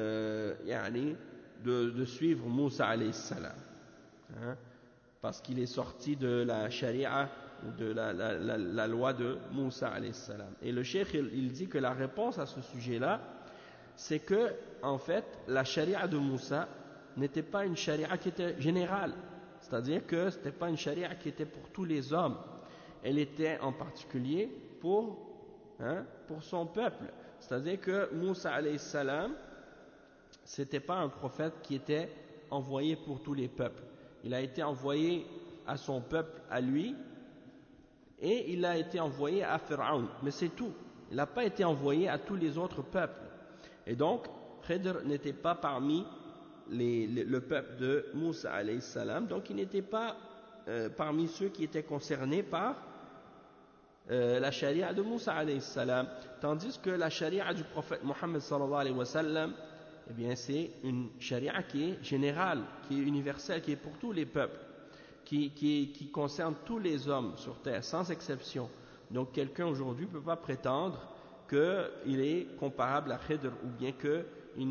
de suivre Moussa alayhi salam, hein, parce qu'il est sorti de la sharia ou de la loi de Moussa alayhi salam. Et le cheikh il dit que la réponse à ce sujet-là, c'est que en fait la sharia de Moussa n'était pas une sharia qui était générale, c'est-à-dire que ce n'était pas une sharia qui était pour tous les hommes, elle était en particulier pour son peuple. C'est-à-dire que Moussa alayhi salam, c'était pas un prophète qui était envoyé pour tous les peuples. Il a été envoyé à son peuple, à lui, et il a été envoyé à Pharaon, mais c'est tout. Il n'a pas été envoyé à tous les autres peuples. Et donc, Khidr n'était pas parmi le peuple de Moussa alayhi salam, donc il n'était pas parmi ceux qui étaient concernés par la charia de Moussa alayhi salam, tandis que la charia du prophète Mohammed sallallahu alayhi wa sallam, eh bien c'est une charia qui est générale, qui est universelle, qui est pour tous les peuples, qui concerne tous les hommes sur terre, sans exception. Donc quelqu'un aujourd'hui ne peut pas prétendre qu'il est comparable à Khidr, ou bien que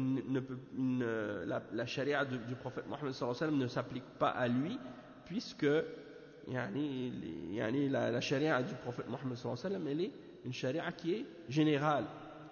la charia du prophète Mohammed sallallahu alayhi wa sallam ne s'applique pas à lui, puisque la charia du prophète Mohammed sallallahu alayhi wa sallam, elle est une charia qui est générale.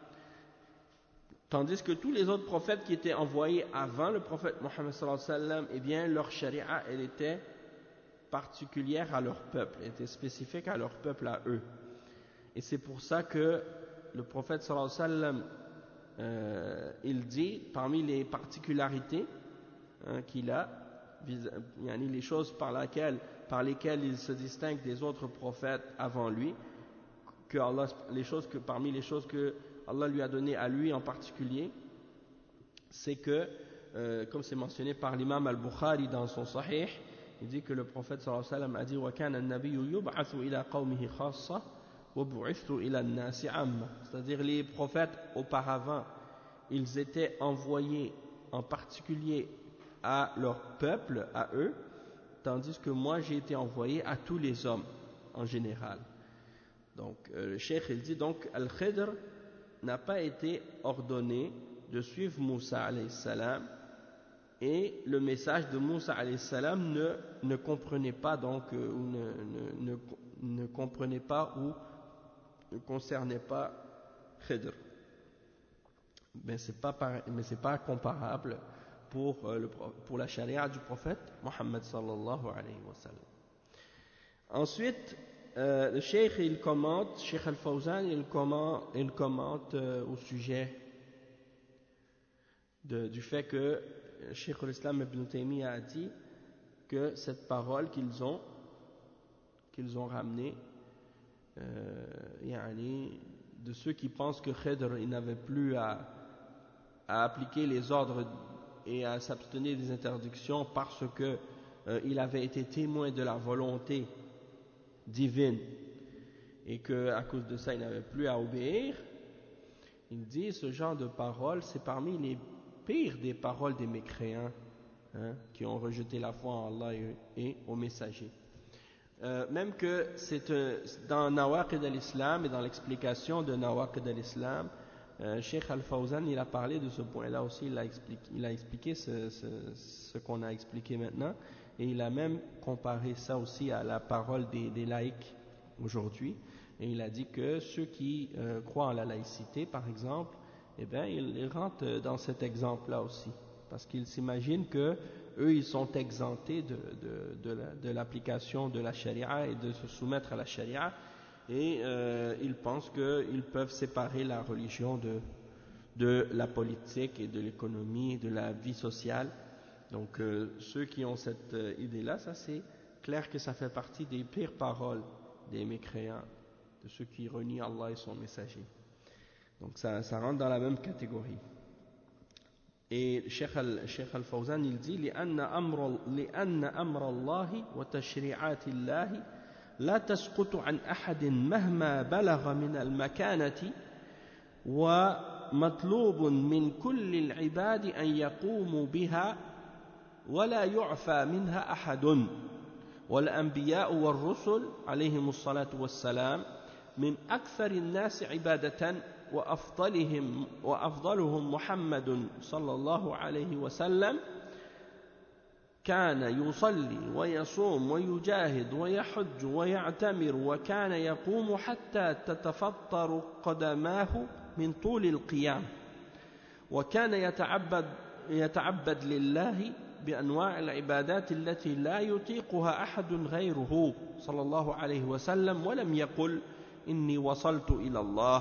Tandis que tous les autres prophètes qui étaient envoyés avant le prophète Mohammed sallallahu alayhi wa sallam, eh bien leur charia, elle était particulière à leur peuple, elle était spécifique à leur peuple, à eux. Et c'est pour ça que le prophète sallallahu alayhi wa sallam, il dit, parmi les particularités qu'il a, les choses par lesquelles par lesquels il se distingue des autres prophètes avant lui, que Allah, parmi les choses que Allah lui a données à lui en particulier, c'est que, comme c'est mentionné par l'imam al-Bukhari dans son Sahih, il dit que le prophète sallallahu alayhi wa sallam a dit وَكَانَ النَّبِيُّ يُبْعَثُ إِلَى قَوْمِهِ خَاصَّةً وَبُعِثْتُ إِلَى النَّاسِ عَامَّةً. C'est-à-dire les prophètes auparavant, ils étaient envoyés en particulier à leur peuple, à eux, tandis que moi j'ai été envoyé à tous les hommes en général. Donc le cheikh il dit donc Al-Khidr n'a pas été ordonné de suivre Moussa alayhi salam, et le message de Moussa alayhi salam ne comprenait pas donc ou ne comprenait pas ou ne concernait pas Khidr. Mais c'est pas comparable pour la charia du prophète Mohammed sallallahu alayhi wa sallam. Ensuite, le cheikh il commente, Cheikh Al-Fawzan il commente au sujet du fait que Cheikh al-Islam Ibn Taymiyyah a dit que cette parole qu'ils ont ramenée, de ceux qui pensent que Khidr il n'avait plus à appliquer les ordres et à s'abstenir des interdictions parce que il avait été témoin de la volonté divine et que à cause de ça il n'avait plus à obéir. Il dit ce genre de paroles c'est parmi les pires des paroles des mécréants, qui ont rejeté la foi en Allah et aux messagers. Même que c'est dans Nawaqid al-Islam et dans l'explication de Nawaqid al-Islam, Cheikh Al-Fawzan il a parlé de ce point-là aussi, il a expliqué ce qu'on a expliqué maintenant, et il a même comparé ça aussi à la parole des laïcs aujourd'hui, et il a dit que ceux qui croient en la laïcité par exemple, eh bien ils rentrent dans cet exemple-là aussi, parce qu'ils s'imaginent que eux ils sont exemptés de l'application de la charia et de se soumettre à la charia, et ils pensent qu'ils peuvent séparer la religion de la politique et de l'économie et de la vie sociale. Donc ceux qui ont cette idée-là, ça c'est clair que ça fait partie des pires paroles des mécréants, de ceux qui renient Allah et son messager. Donc ça rentre dans la même catégorie. Et Cheikh Al-Fawzan il dit لأن أمر الله وتشريعات الله لا تسقط عن أحد مهما بلغ من المكانة ومطلوب من كل العباد أن يقوموا بها ولا يعفى منها أحد والأنبياء والرسل عليهم الصلاة والسلام من أكثر الناس عبادة وأفضلهم محمد صلى الله عليه وسلم كان يصلي ويصوم ويجاهد ويحج ويعتمر وكان يقوم حتى تتفطر قدماه من طول القيام وكان يتعبد لله بأنواع العبادات التي لا يطيقها أحد غيره صلى الله عليه وسلم ولم يقل إني وصلت إلى الله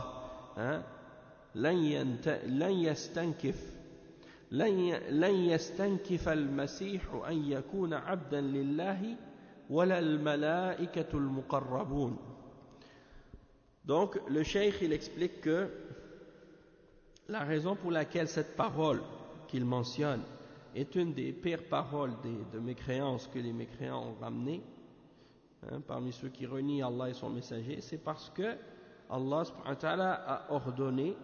لن يستنكف المسيح أن يكون عبدا لله ولا الملائكة المقربون. Donc le cheikh il explique que la raison pour laquelle cette parole qu'il mentionne est une des pires paroles de mécréance que les mécréants ont ramenées, parmi ceux qui renient Allah et son messager, c'est parce que Allah subhanahu wa ta'ala a ordonné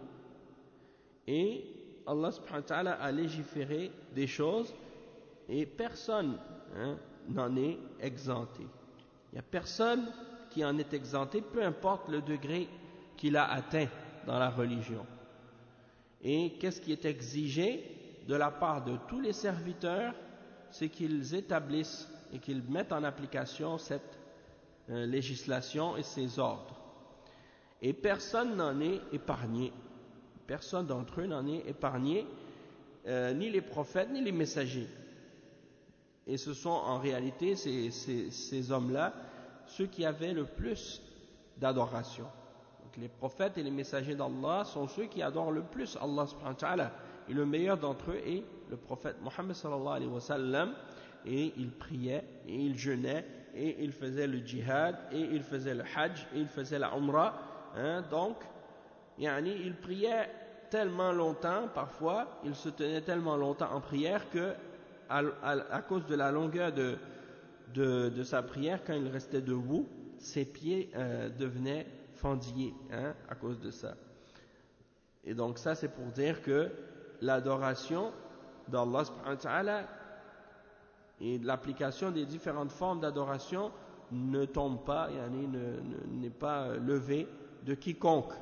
et Allah subhanahu wa ta'ala a légiféré des choses et personne n'en est exempté. Il n'y a personne qui en est exempté, peu importe le degré qu'il a atteint dans la religion. Et qu'est-ce qui est exigé de la part de tous les serviteurs, c'est qu'ils établissent et qu'ils mettent en application cette législation et ces ordres. Et personne n'en est épargné. Personne d'entre eux n'en est épargné, ni les prophètes, ni les messagers. Et ce sont en réalité ces hommes-là, ceux qui avaient le plus d'adoration. Donc les prophètes et les messagers d'Allah sont ceux qui adorent le plus Allah subhanahu wa ta'ala. Et le meilleur d'entre eux est le prophète Mohammed sallallahu alayhi wa sallam. Et il priait, et il jeûnait, et il faisait le djihad, et il faisait le hajj, et il faisait la umrah. Donc, il priait tellement longtemps, parfois, il se tenait tellement longtemps en prière que, à cause de la longueur de sa prière, quand il restait debout, ses pieds devenaient fendillés à cause de ça. Et donc ça, c'est pour dire que l'adoration d'Allah subhanahu wa ta'ala et l'application des différentes formes d'adoration ne tombe pas, n'est pas levée de quiconque.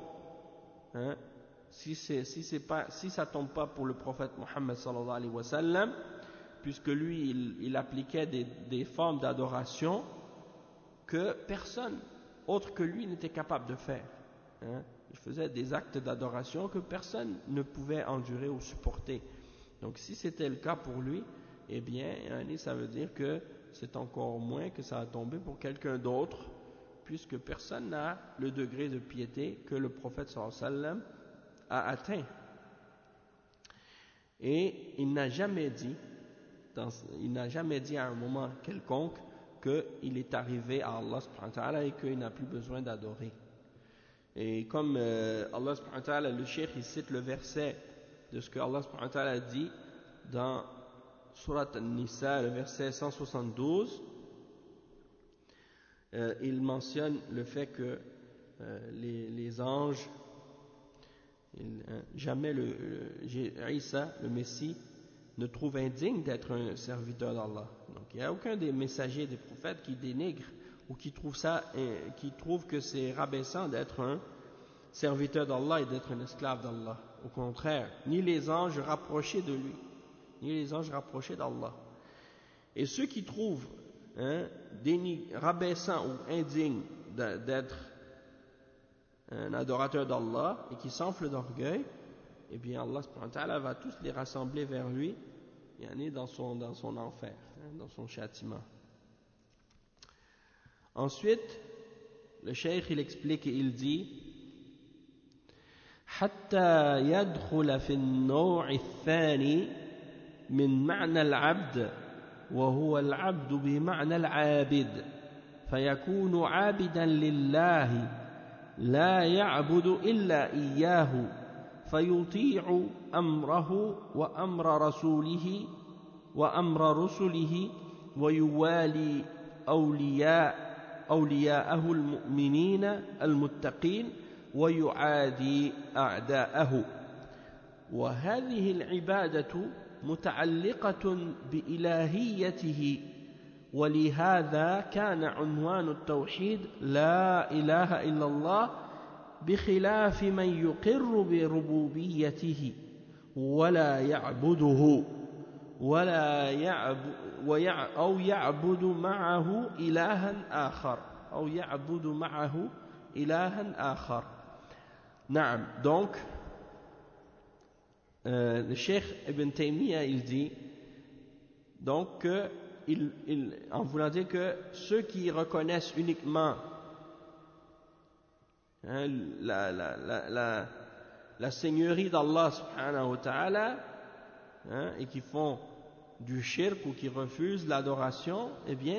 Si ça tombe pas pour le prophète Mohammed sallallahu alayhi wa sallam, puisque lui il appliquait des formes d'adoration que personne autre que lui n'était capable de faire. Il faisait des actes d'adoration que personne ne pouvait endurer ou supporter. Donc si c'était le cas pour lui, eh bien ça veut dire que c'est encore moins que ça a tombé pour quelqu'un d'autre, puisque personne n'a le degré de piété que le prophète sallallahu alayhi wa sallam a atteint. Et il n'a jamais dit à un moment quelconque qu'il est arrivé à Allah subhanahu wa ta'ala et qu'il n'a plus besoin d'adorer. Et comme Allah subhanahu wa ta'ala, le cheikh, il cite le verset de ce que Allah subhanahu wa ta'ala dit dans Surat An-Nisa, le verset 172, il mentionne le fait que les anges, jamais Isa, le Messie, ne trouve indigne d'être un serviteur d'Allah. Donc il n'y a aucun des messagers, des prophètes qui dénigre ou qui trouve que c'est rabaissant d'être un serviteur d'Allah et d'être un esclave d'Allah. Au contraire, ni les anges rapprochés de lui, ni les anges rapprochés d'Allah. Et ceux qui trouvent rabaissant ou indigne d'être un adorateur d'Allah et qui s'enfle d'orgueil, eh bien Allah subhanahu wa ta'ala va tous les rassembler vers lui dans son enfer, dans son châtiment. Ensuite, le cheikh il explique et il dit حتى يدخل في النوع الثاني من معنى العبد وهو العبد بمعنى العابد فيكون عابدا لله لا يعبد إلا إياه فيطيع أمره وأمر رسله ويوالي أولياءه المؤمنين المتقين ويعادي أعداءه. وهذه العبادة متعلقة بإلهيته، ولهذا كان عنوان التوحيد لا إله إلا الله، بخلاف من يقر بربوبيته ولا يعبده أو يعبد معه إلها آخر. نعم. Donc le Cheikh Ibn Taymiyyah il dit donc en voulant dire que ceux qui reconnaissent uniquement la seigneurie d'Allah subhanahu wa ta'ala et qui font du shirk ou qui refusent l'adoration, eh bien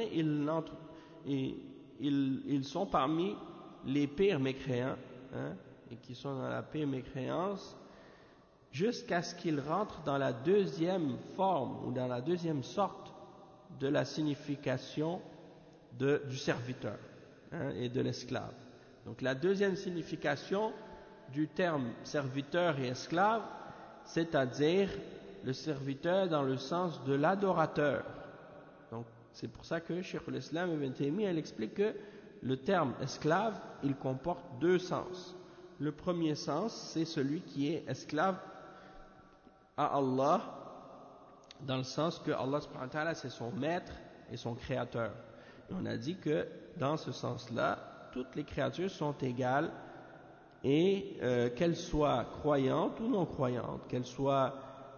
ils sont parmi les pires mécréants et qui sont dans la pire mécréance jusqu'à ce qu'ils rentrent dans la deuxième forme ou dans la deuxième sorte de la signification du serviteur et de l'esclave. Donc la deuxième signification du terme serviteur et esclave, c'est-à-dire le serviteur dans le sens de l'adorateur. Donc c'est pour ça que Cheikh al-Islam Ibn Taymiyyah explique que le terme esclave, il comporte deux sens. Le premier sens, c'est celui qui est esclave à Allah, dans le sens que Allah subhanahu wa ta'ala c'est son maître et son créateur. Et on a dit que dans ce sens-là, toutes les créatures sont égales et qu'elles soient croyantes ou non croyantes, qu'elles soient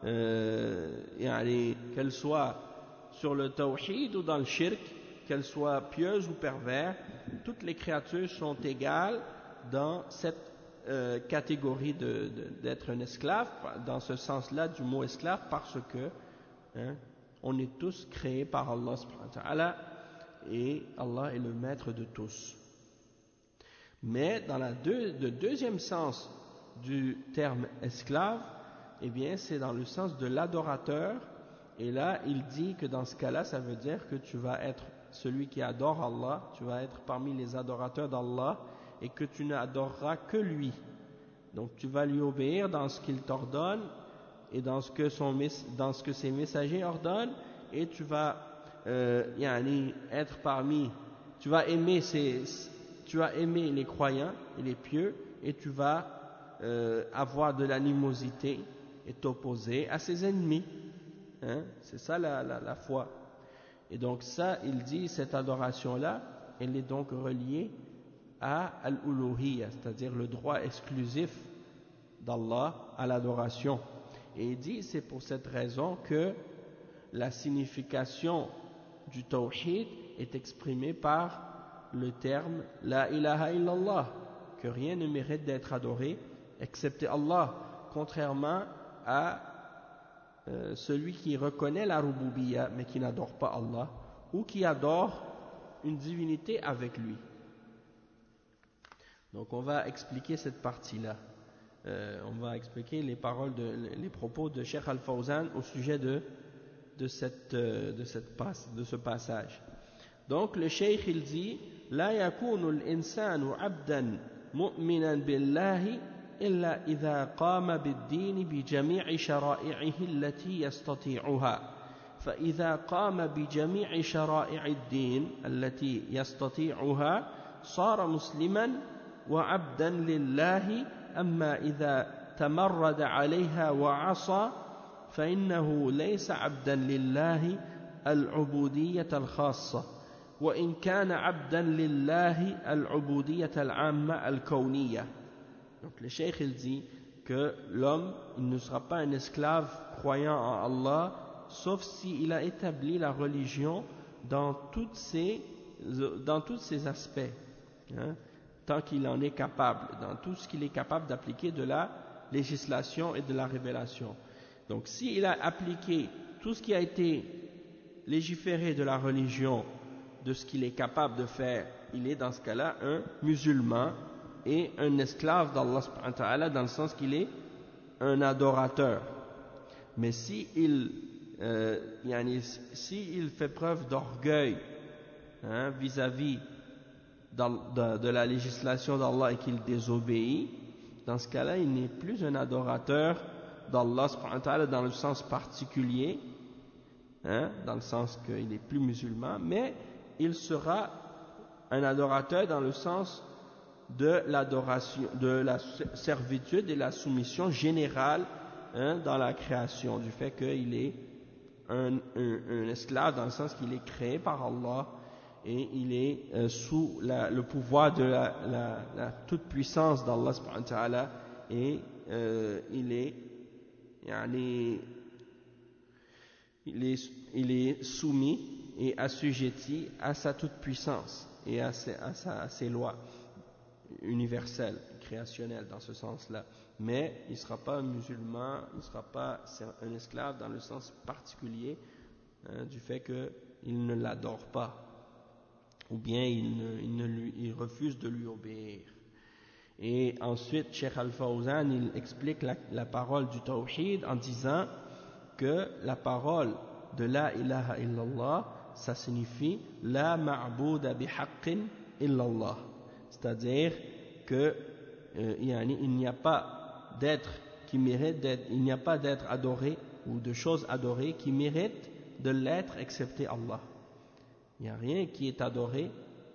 sur le tawhid ou dans le shirk, qu'elles soient pieuses ou pervers, toutes les créatures sont égales dans cette catégorie d'être un esclave, dans ce sens-là du mot esclave, parce que on est tous créés par Allah subhanahu wa ta'ala et Allah est le maître de tous. Mais dans le deuxième sens du terme esclave, eh bien c'est dans le sens de l'adorateur, et là il dit que dans ce cas-là ça veut dire que tu vas être celui qui adore Allah, tu vas être parmi les adorateurs d'Allah et que tu n'adoreras que lui. Donc tu vas lui obéir dans ce qu'il t'ordonne et dans ce que ses messagers ordonnent, et tu vas être parmi, tu vas aimer les croyants et les pieux, et tu vas avoir de l'animosité et t'opposer à ses ennemis. C'est ça la foi. Et donc ça, il dit, cette adoration-là, elle est donc reliée à al-uluhiyya, c'est-à-dire le droit exclusif d'Allah à l'adoration. Et il dit, c'est pour cette raison que la signification du tawhid est exprimée par le terme la ilaha illallah, que rien ne mérite d'être adoré excepté Allah, contrairement à celui qui reconnaît la rububiyya mais qui n'adore pas Allah, ou qui adore une divinité avec lui. Donc on va expliquer cette partie-là. On va expliquer les propos de Cheikh Al-Fawzan au sujet de ce passage. Donc le Cheikh il dit لا يكون الإنسان عبدا مؤمنا بالله إلا إذا قام بالدين بجميع شرائعه التي يستطيعها، فإذا قام بجميع شرائع الدين التي يستطيعها صار مسلما وعبدا لله. أما إذا تمرد عليها وعصى فإنه ليس عبدا لله العبودية الخاصة، وإن كان عبدا لله العبودية العامة الكونية. Donc le cheikh il dit que l'homme il ne sera pas un esclave croyant en Allah sauf s'il a établi la religion dans tous ses aspects, tant qu'il en est capable, dans tout ce qu'il est capable d'appliquer de la législation et de la révélation. Donc s'il a appliqué tout ce qui a été légiféré de la religion, de ce qu'il est capable de faire, il est dans ce cas-là un musulman et un esclave d'Allah subhanahu wa ta'ala, dans le sens qu'il est un adorateur. Mais s'il fait preuve d'orgueil vis-à-vis de la législation d'Allah et qu'il désobéit, dans ce cas-là il n'est plus un adorateur d'Allah subhanahu wa ta'ala dans le sens particulier, dans le sens qu'il n'est plus musulman, mais il sera un adorateur dans le sens de l'adoration, de la servitude et la soumission générale dans la création, du fait qu'il est un esclave dans le sens qu'il est créé par Allah et il est sous le pouvoir de la toute puissance d'Allah subhanahu wa ta'ala, et il est soumis et assujetti à sa toute puissance et à ses lois universelles, créationnelles dans ce sens-là. Mais il ne sera pas un musulman, il ne sera pas un esclave dans le sens particulier du fait qu'il ne l'adore pas, ou bien il refuse de lui obéir. Et ensuite, Cheikh Al-Fawzan il explique la parole du tawhid en disant que la parole de la ilaha illallah, ça signifie la ma'bouda bihaqqin illallah, c'est-à-dire que il n'y a pas d'être qui mérite d'être, il n'y a pas d'être adoré ou de choses adorées qui méritent de l'être excepté Allah. Il n'y a rien qui est adoré,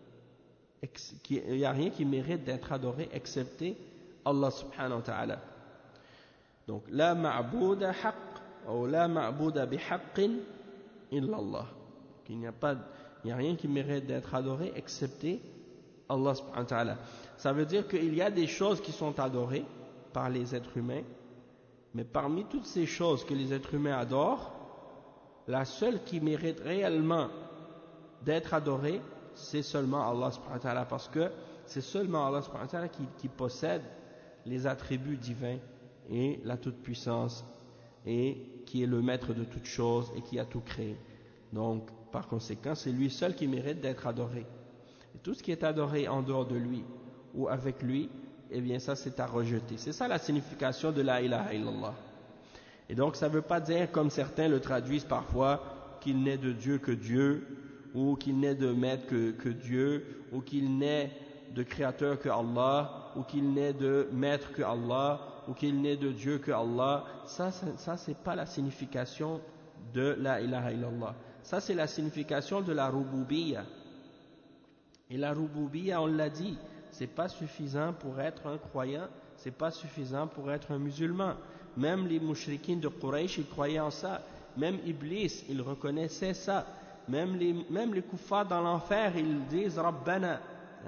il n'y a rien qui mérite d'être adoré excepté Allah subhanahu wa ta'ala. Donc la ma'bouda haqq ou la ma'bouda bihaqqin illallah. Il n'y a rien qui mérite d'être adoré excepté Allah subhanahu wa ta'ala. Ça veut dire qu'il y a des choses qui sont adorées par les êtres humains, mais parmi toutes ces choses que les êtres humains adorent, la seule qui mérite réellement d'être adorée, c'est seulement Allah subhanahu wa ta'ala, parce que c'est seulement Allah subhanahu wa ta'ala qui possède les attributs divins et la toute-puissance, et qui est le maître de toutes choses et qui a tout créé. Donc par conséquent, c'est lui seul qui mérite d'être adoré. Et tout ce qui est adoré en dehors de lui ou avec lui, eh bien ça c'est à rejeter. C'est ça la signification de la ilaha illallah. Et donc ça ne veut pas dire, comme certains le traduisent parfois, qu'il n'est de Dieu que Dieu, ou qu'il n'est de maître que Dieu, ou qu'il n'est de créateur que Allah, ou qu'il n'est de maître que Allah, ou qu'il n'est de Dieu que Allah. Ça c'est pas la signification de la ilaha illallah. Ça c'est la signification de la rububiyya. Et la rububiyya, on l'a dit, c'est pas suffisant pour être un croyant, c'est pas suffisant pour être un musulman. Même les mouchrikins de Quraysh, ils croyaient en ça. Même Iblis, il reconnaissait ça. Même les kuffars dans l'enfer, ils disent Rabbana.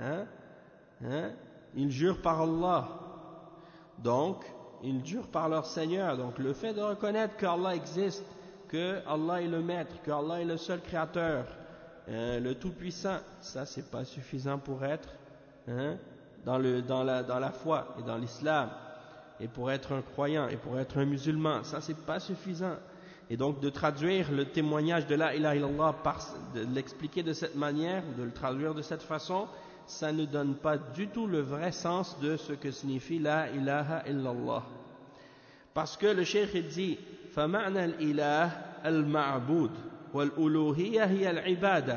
Ils jurent par Allah. Donc, ils jurent par leur Seigneur. Donc, le fait de reconnaître qu'Allah existe, que Allah est le maître, que Allah est le seul créateur, le tout-puissant, ça c'est pas suffisant pour être dans la foi et dans l'islam, et pour être un croyant et pour être un musulman, ça c'est pas suffisant. Et donc de traduire le témoignage de la ilaha illallah, de l'expliquer de cette manière, de le traduire de cette façon, ça ne donne pas du tout le vrai sens de ce que signifie la ilaha illallah. Parce que le cheikh dit فمعنى الإله المعبود والألوهية هي العبادة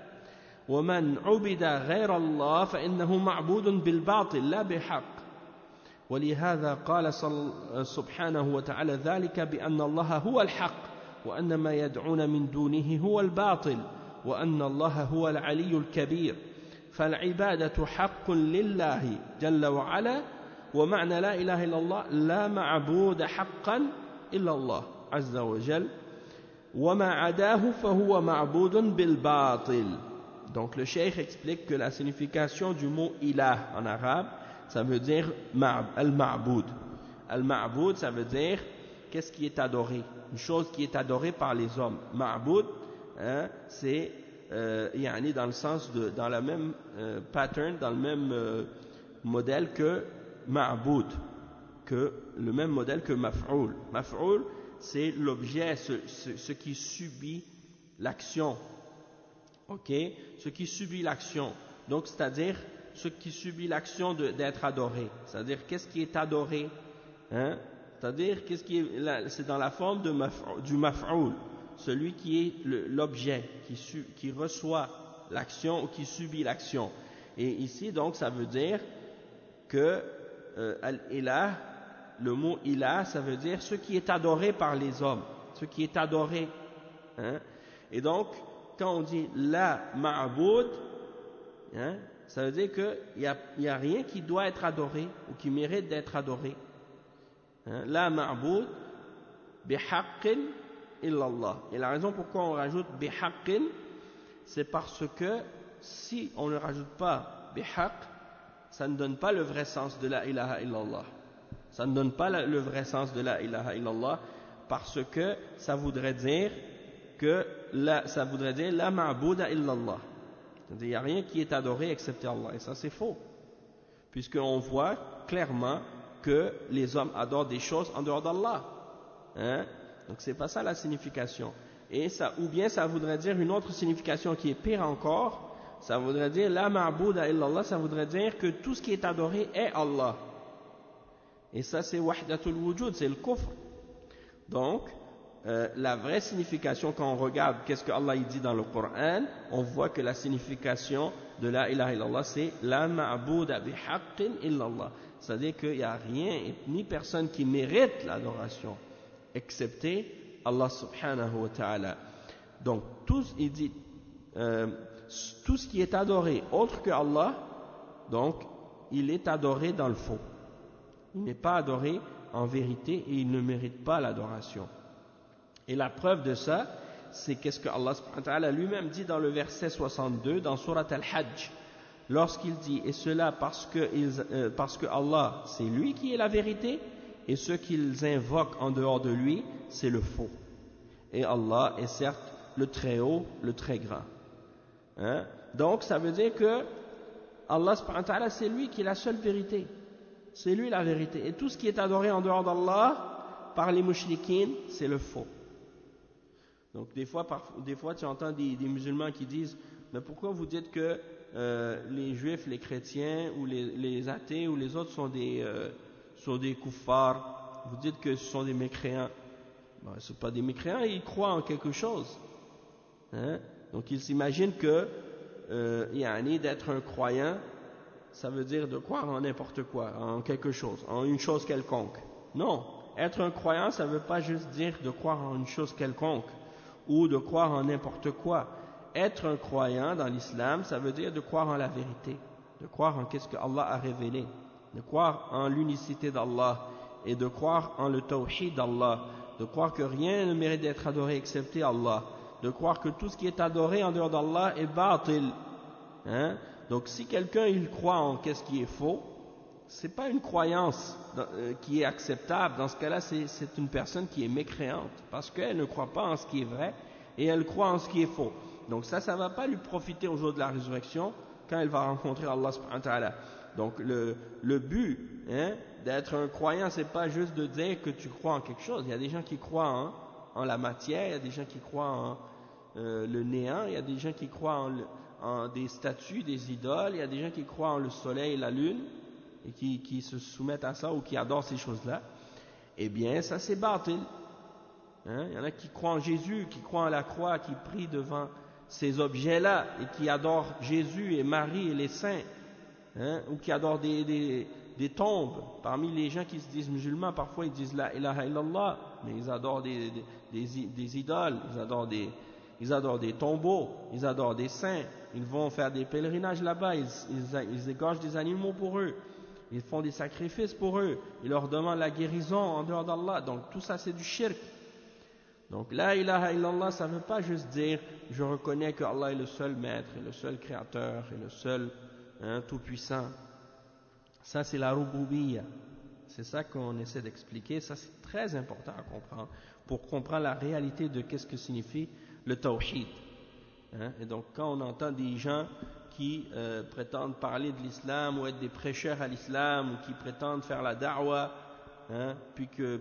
ومن عبد غير الله فإنه معبود بالباطل لا بحق ولهذا قال سبحانه وتعالى ذلك بأن الله هو الحق وأن ما يدعون من دونه هو الباطل وأن الله هو العلي الكبير فالعبادة حق لله جل وعلا ومعنى لا إله إلا الله لا معبود حقا إلا الله عز وجل وما عداه فهو معبود بالباطل. Donc le cheikh explique que la signification du mot ilah en arabe, ça veut dire al-ma'boud. Al-ma'boud, ça veut dire qu'est-ce qui est adoré, une chose qui est adorée par les hommes. Ma'boud, c'est dans le sens dans la même pattern, dans le même modèle que ma'boud, que le même modèle que maf'oul. Maf'oul, c'est l'objet, ce qui subit l'action. Ok, ce qui subit l'action. Donc, c'est-à-dire ce qui subit l'action d'être adoré. C'est-à-dire qu'est-ce qui est adoré, c'est-à-dire c'est dans la forme du maf'oul, celui qui est l'objet, qui reçoit l'action ou qui subit l'action. Et ici, donc, ça veut dire que al-ilah, le mot ilah, ça veut dire ce qui est adoré par les hommes, ce qui est adoré. Et donc, quand on dit la ma'boud, ça veut dire qu'il n'y a rien qui doit être adoré ou qui mérite d'être adoré. La ma'boud bihaqqin illallah. Et la raison pourquoi on rajoute bihaqqin, c'est parce que si on ne rajoute pas bihaq, ça ne donne pas le vrai sens de la ilaha illallah. Ça ne donne pas le vrai sens de la ilaha illallah, parce que ça voudrait dire la ma'bouda illallah. C'est-à-dire il n'y a rien qui est adoré excepté Allah. Et ça c'est faux, puisqu'on voit clairement que les hommes adorent des choses en dehors d'Allah. Donc c'est pas ça la signification. Et ça, ou bien ça voudrait dire une autre signification qui est pire encore. Ça voudrait dire la ma'bouda illallah, ça voudrait dire que tout ce qui est adoré est Allah. Et ça c'est wahdatul wujud, c'est le kufr. Donc la vraie signification, quand on regarde qu'est-ce que Allah dit dans le Coran, on voit que la signification de la ilaha illallah c'est la ma'bouda bihaqqin illallah. C'est-à-dire qu'il n'y a rien ni personne qui mérite l'adoration excepté Allah subhanahu wa ta'ala. Donc il dit tout ce qui est adoré autre que Allah, donc il est adoré dans le faux. Il n'est pas adoré en vérité et il ne mérite pas l'adoration. Et la preuve de ça, c'est qu'est-ce que Allah subhanahu wa ta'ala lui-même dit dans le verset 62 dans Surat Al-Hajj, lorsqu'il dit, et cela parce que Allah c'est lui qui est la vérité et ceux qu'ils invoquent en dehors de lui c'est le faux. Et Allah est certes le très haut, le très grand. Donc ça veut dire que Allah subhanahu wa ta'ala c'est lui qui est la seule vérité, c'est lui la vérité, et tout ce qui est adoré en dehors d'Allah par les mushrikines c'est le faux. Donc des fois tu entends des musulmans qui disent mais pourquoi vous dites que les juifs, les chrétiens ou les athées ou les autres sont des kuffars, vous dites que ce sont des mécréants. Ben, ce ne sont pas des mécréants, ils croient en quelque chose. Hein? Donc ils s'imaginent que d'être un croyant, ça veut dire de croire en n'importe quoi, en quelque chose, en une chose quelconque. Non, être un croyant, ça ne veut pas juste dire de croire en une chose quelconque ou de croire en n'importe quoi. Être un croyant dans l'islam, ça veut dire de croire en la vérité, de croire en qu'est-ce que Allah a révélé, de croire en l'unicité d'Allah et de croire en le tawhid d'Allah, de croire que rien ne mérite d'être adoré excepté Allah, de croire que tout ce qui est adoré en dehors d'Allah est batil. Hein? Donc si quelqu'un il croit en qu'est-ce qui est faux, c'est pas une croyance qui est acceptable. Dans ce cas-là, c'est une personne qui est mécréante parce qu'elle ne croit pas en ce qui est vrai et elle croit en ce qui est faux. Donc ça va pas lui profiter au jour de la résurrection quand elle va rencontrer Allah subhanahu wa ta'ala. Donc le but d'être un croyant, c'est pas juste de dire que tu crois en quelque chose. Il y a des gens qui croient en la matière, il y a des gens qui croient en le néant, il y a des gens qui croient en des statues, des idoles, il y a des gens qui croient en le soleil et la lune et qui se soumettent à ça ou qui adorent ces choses-là. Eh bien, ça c'est batil. Il y en a qui croient en Jésus, qui croient en la croix, qui prient devant ces objets-là et qui adorent Jésus et Marie et les saints, ou qui adorent des tombes. Parmi les gens qui se disent musulmans, parfois ils disent la ilaha illallah, mais ils adorent des idoles, ils adorent des tombeaux, ils adorent des saints, ils vont faire des pèlerinages là-bas, ils égorgent des animaux pour eux, ils font des sacrifices pour eux, ils leur demandent la guérison en dehors d'Allah. Donc tout ça c'est du shirk. Donc la ilaha illallah, ça ne veut pas juste dire je reconnais que Allah est le seul maître, et le seul créateur, et le seul tout-puissant. Ça c'est la rububiyya. C'est ça qu'on essaie d'expliquer. Ça c'est très important à comprendre pour comprendre la réalité de qu'est-ce que signifie le tawhid. Et donc quand on entend des gens qui prétendent parler de l'islam ou être des prêcheurs à l'islam ou qui prétendent faire la da'wah, puis que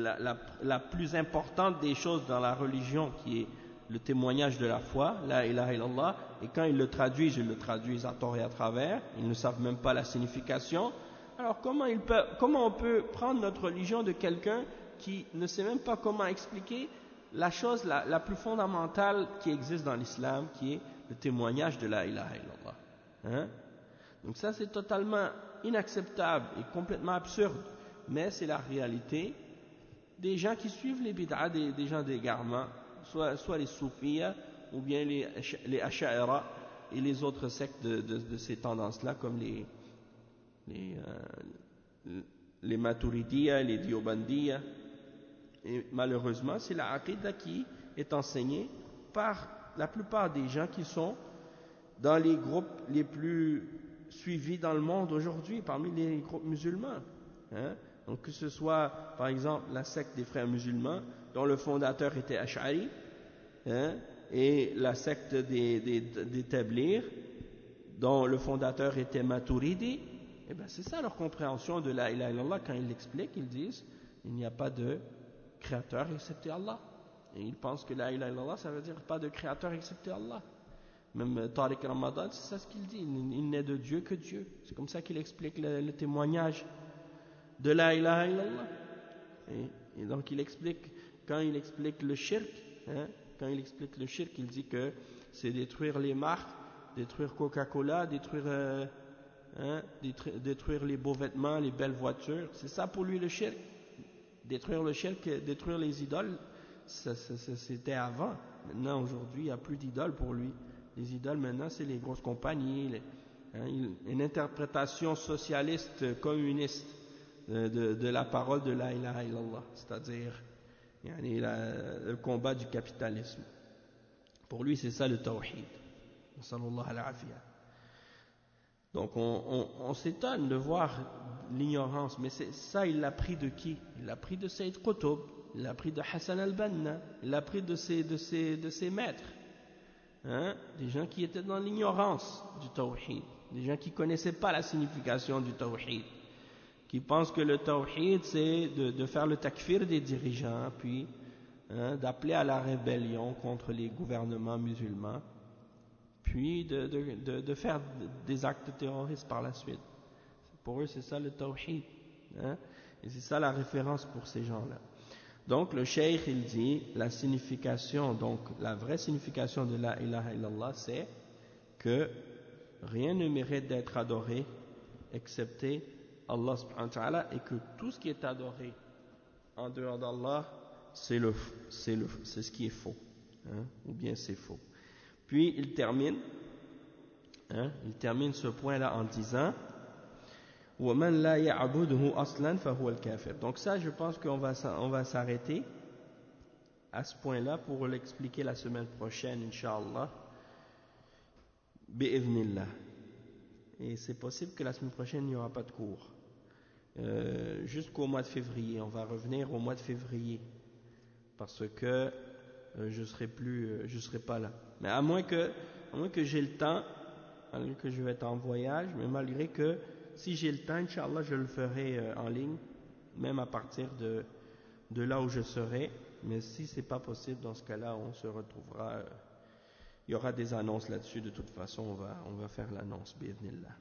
la plus importante des choses dans la religion qui est le témoignage de la foi, la ilaha illallah, et quand ils le traduisent à tort et à travers, ils ne savent même pas la signification. Alors comment on peut prendre notre religion de quelqu'un qui ne sait même pas comment expliquer la chose la plus fondamentale qui existe dans l'islam, qui est le témoignage de la ilaha illallah. Donc ça c'est totalement inacceptable et complètement absurde, mais c'est la réalité des gens qui suivent les bid'a, des gens d'égarement, soit les soufiyas ou bien les asha'ira et les autres sectes de ces tendances-là, comme les maturidiyas, les diobandiyas. Et malheureusement, c'est la aqidah qui est enseignée par la plupart des gens qui sont dans les groupes les plus suivis dans le monde aujourd'hui, parmi les groupes musulmans. Donc que ce soit, par exemple, la secte des frères musulmans, dont le fondateur était Ash'ari, et la secte des Tablighs, dont le fondateur était Maturidi. Et bien c'est ça leur compréhension de la ilaha illallah. Quand ils l'expliquent, ils disent il n'y a pas de créateur excepté Allah. Et ils pensent que la ilaha illallah, ça veut dire pas de créateur excepté Allah. Même Tariq Ramadan, c'est ça ce qu'il dit, il n'est de Dieu que Dieu. C'est comme ça qu'il explique le témoignage de la ilaha illallah. Et donc quand il explique le shirk, il dit que c'est détruire les marques, détruire Coca-Cola, détruire les beaux vêtements, les belles voitures. C'est ça pour lui le shirk. Détruire le shirk, détruire les idoles, c'était avant. Maintenant, aujourd'hui, il n'y a plus d'idoles pour lui. Les idoles, maintenant, c'est les grosses compagnies, une interprétation socialiste, communiste de la parole de la ilaha illallah, c'est-à-dire le combat du capitalisme. Pour lui, c'est ça le tawhid. Sallallahu alayhi wa sallam. Donc on s'étonne de voir l'ignorance, mais ça il l'a pris de qui? Il l'a pris de Sayyid Qutb, il l'a pris de Hassan al-Banna, il l'a pris de ses maîtres, des gens qui étaient dans l'ignorance du tawhid, des gens qui ne connaissaient pas la signification du tawhid, qui pensent que le tawhid c'est de faire le takfir des dirigeants, puis d'appeler à la rébellion contre les gouvernements musulmans, puis de faire des actes terroristes par la suite. Pour eux, c'est ça le tawhid. Et c'est ça la référence pour ces gens-là. Donc, le cheikh, il dit, la signification, donc la vraie signification de la ilaha illallah, c'est que rien ne mérite d'être adoré excepté Allah subhanahu wa ta'ala, et que tout ce qui est adoré en dehors d'Allah, c'est ce qui est faux, ou bien c'est faux. Puis il termine ce point-là en disant وَمَنْ لَا يَعْبُدُهُ أَصْلًا فَهُوَ الْكَافِرُ. Donc ça, je pense qu'on va s'arrêter à ce point-là pour l'expliquer la semaine prochaine, Inch'Allah, bi'idhnillah. Et c'est possible que la semaine prochaine, il n'y aura pas de cours. Jusqu'au mois de février. On va revenir au mois de février. Parce que je serai pas là. Mais à moins que j'ai le temps, malgré que je vais être en voyage, mais malgré que si j'ai le temps, Inch'Allah, je le ferai en ligne, même à partir de là où je serai. Mais si c'est pas possible, dans ce cas-là, on se retrouvera. Il y aura des annonces là-dessus. De toute façon, on va faire l'annonce, bi'idhnillah.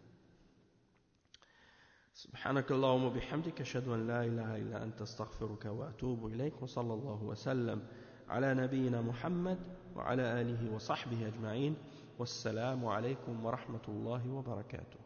سبحانك اللهم وبحمدك أشهد أن لا إله إلا أنت أستغفرك وأتوب إليك وصلى الله وسلم على نبينا محمد وعلى آله وصحبه أجمعين والسلام عليكم ورحمة الله وبركاته.